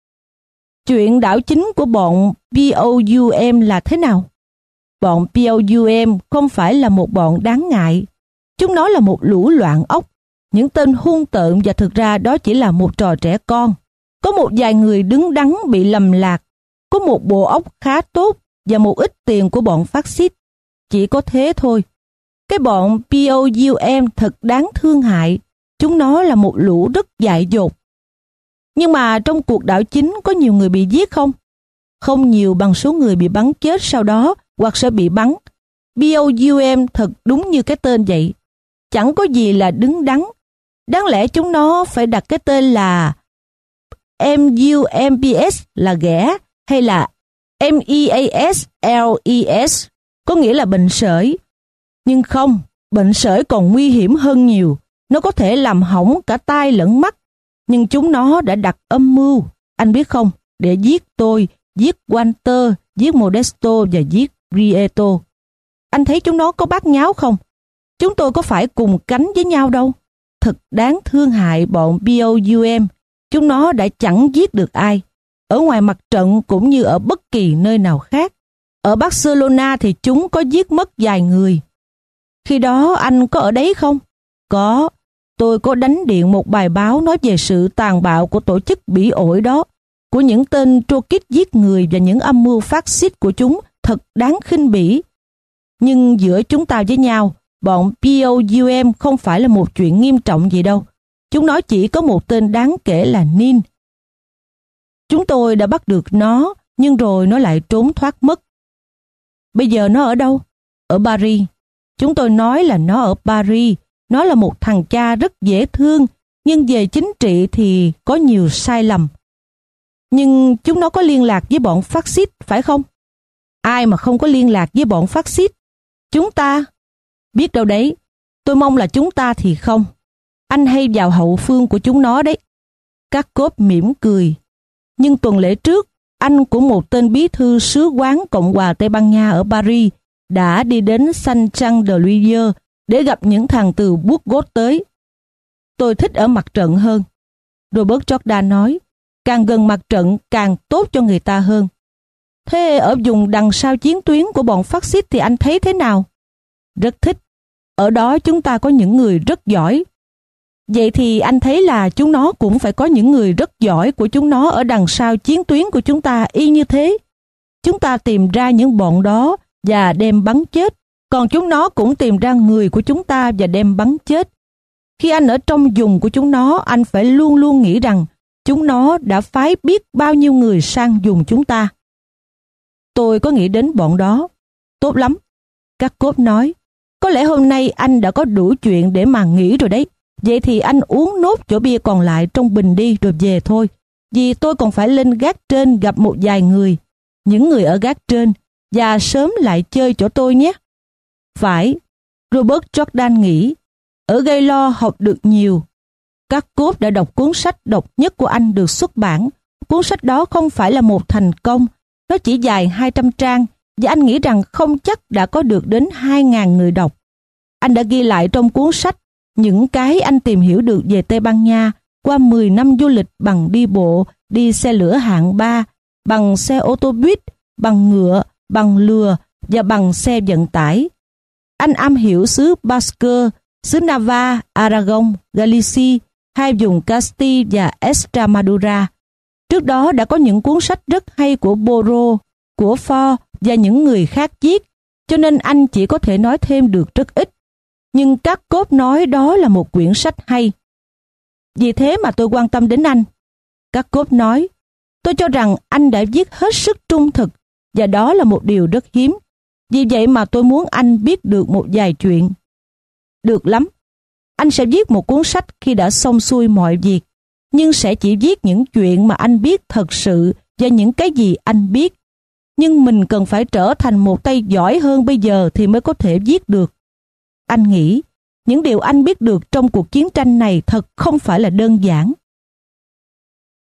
Chuyện đảo chính của bọn pê o u em là thế nào? Bọn pê o u em không phải là một bọn đáng ngại. Chúng nó là một lũ loạn ốc, những tên hung tợn, và thực ra đó chỉ là một trò trẻ con. Có một vài người đứng đắn bị lầm lạc, có một bộ óc khá tốt và một ít tiền của bọn phát xít. Chỉ có thế thôi. Cái bọn pê o u em thật đáng thương hại. Chúng nó là một lũ rất dại dột. Nhưng mà trong cuộc đảo chính có nhiều người bị giết không? Không nhiều bằng số người bị bắn chết sau đó hoặc sẽ bị bắn. pê o u em thật đúng như cái tên vậy. Chẳng có gì là đứng đắn. Đáng lẽ chúng nó phải đặt cái tên là em u em pê ét là ghẻ, hay là em e a ét lờ e ét, có nghĩa là bệnh sởi. Nhưng không, bệnh sởi còn nguy hiểm hơn nhiều. Nó có thể làm hỏng cả tai lẫn mắt. Nhưng chúng nó đã đặt âm mưu, anh biết không, để giết tôi, giết Walter, giết Modesto và giết Prieto. Anh thấy chúng nó có bát nháo không? Chúng tôi có phải cùng cánh với nhau đâu. Thật đáng thương hại bọn pê o u em. Chúng nó đã chẳng giết được ai. Ở ngoài mặt trận cũng như ở bất kỳ nơi nào khác. Ở Barcelona thì chúng có giết mất vài người. Khi đó anh có ở đấy không? Có. Tôi có đánh điện một bài báo nói về sự tàn bạo của tổ chức bỉ ổi đó, của những tên troikist giết người và những âm mưu phát xít của chúng thật đáng khinh bỉ. Nhưng giữa chúng ta với nhau, bọn pê o u em không phải là một chuyện nghiêm trọng gì đâu. Chúng nó chỉ có một tên đáng kể là Nin. Chúng tôi đã bắt được nó, nhưng rồi nó lại trốn thoát mất. Bây giờ nó ở đâu? Ở Paris. Chúng tôi nói là nó ở Paris. Nó là một thằng cha rất dễ thương, nhưng về chính trị thì có nhiều sai lầm. Nhưng chúng nó có liên lạc với bọn phát xít, phải không? Ai mà không có liên lạc với bọn phát xít? Chúng ta? Biết đâu đấy. Tôi mong là chúng ta thì không. Anh hay vào hậu phương của chúng nó đấy. Các cốp mỉm cười. Nhưng tuần lễ trước, anh của một tên bí thư sứ quán Cộng hòa Tây Ban Nha ở Paris đã đi đến Saint-Jean-de-Luz để gặp những thằng từ Burgos tới. Tôi thích ở mặt trận hơn. Robert Jourdan nói, càng gần mặt trận càng tốt cho người ta hơn. Thế ở vùng đằng sau chiến tuyến của bọn phát xít thì anh thấy thế nào? Rất thích. Ở đó chúng ta có những người rất giỏi. Vậy thì anh thấy là chúng nó cũng phải có những người rất giỏi của chúng nó ở đằng sau chiến tuyến của chúng ta y như thế. Chúng ta tìm ra những bọn đó và đem bắn chết, còn chúng nó cũng tìm ra người của chúng ta và đem bắn chết. Khi anh ở trong vùng của chúng nó, anh phải luôn luôn nghĩ rằng chúng nó đã phái biết bao nhiêu người sang vùng chúng ta. Tôi có nghĩ đến bọn đó. Tốt lắm. Các cốp nói, có lẽ hôm nay anh đã có đủ chuyện để mà nghĩ rồi đấy. Vậy thì anh uống nốt chỗ bia còn lại trong bình đi rồi về thôi. Vì tôi còn phải lên gác trên gặp một vài người. Những người ở gác trên. Và sớm lại chơi chỗ tôi nhé. Phải. Robert Jourdan nghĩ. Ở Gaylord học được nhiều. Các cốp đã đọc cuốn sách độc nhất của anh được xuất bản. Cuốn sách đó không phải là một thành công. Nó chỉ dài hai trăm trang. Và anh nghĩ rằng không chắc đã có được đến hai nghìn người đọc. Anh đã ghi lại trong cuốn sách những cái anh tìm hiểu được về Tây Ban Nha qua mười năm du lịch bằng đi bộ, đi xe lửa hạng ba, bằng xe ô tô buýt, bằng ngựa, bằng lừa và bằng xe vận tải. Anh am hiểu xứ Basque, xứ Navarre, Aragon, Galicia, hai vùng Castile và Extremadura. Trước đó đã có những cuốn sách rất hay của Borrow, của Ford và những người khác viết, cho nên anh chỉ có thể nói thêm được rất ít. Nhưng các cốp nói đó là một quyển sách hay. Vì thế mà tôi quan tâm đến anh. Các cốp nói, tôi cho rằng anh đã viết hết sức trung thực, và đó là một điều rất hiếm. Vì vậy mà tôi muốn anh biết được một vài chuyện. Được lắm. Anh sẽ viết một cuốn sách khi đã xong xuôi mọi việc, nhưng sẽ chỉ viết những chuyện mà anh biết thật sự và những cái gì anh biết. Nhưng mình cần phải trở thành một tay giỏi hơn bây giờ thì mới có thể viết được. Anh nghĩ, những điều anh biết được trong cuộc chiến tranh này thật không phải là đơn giản.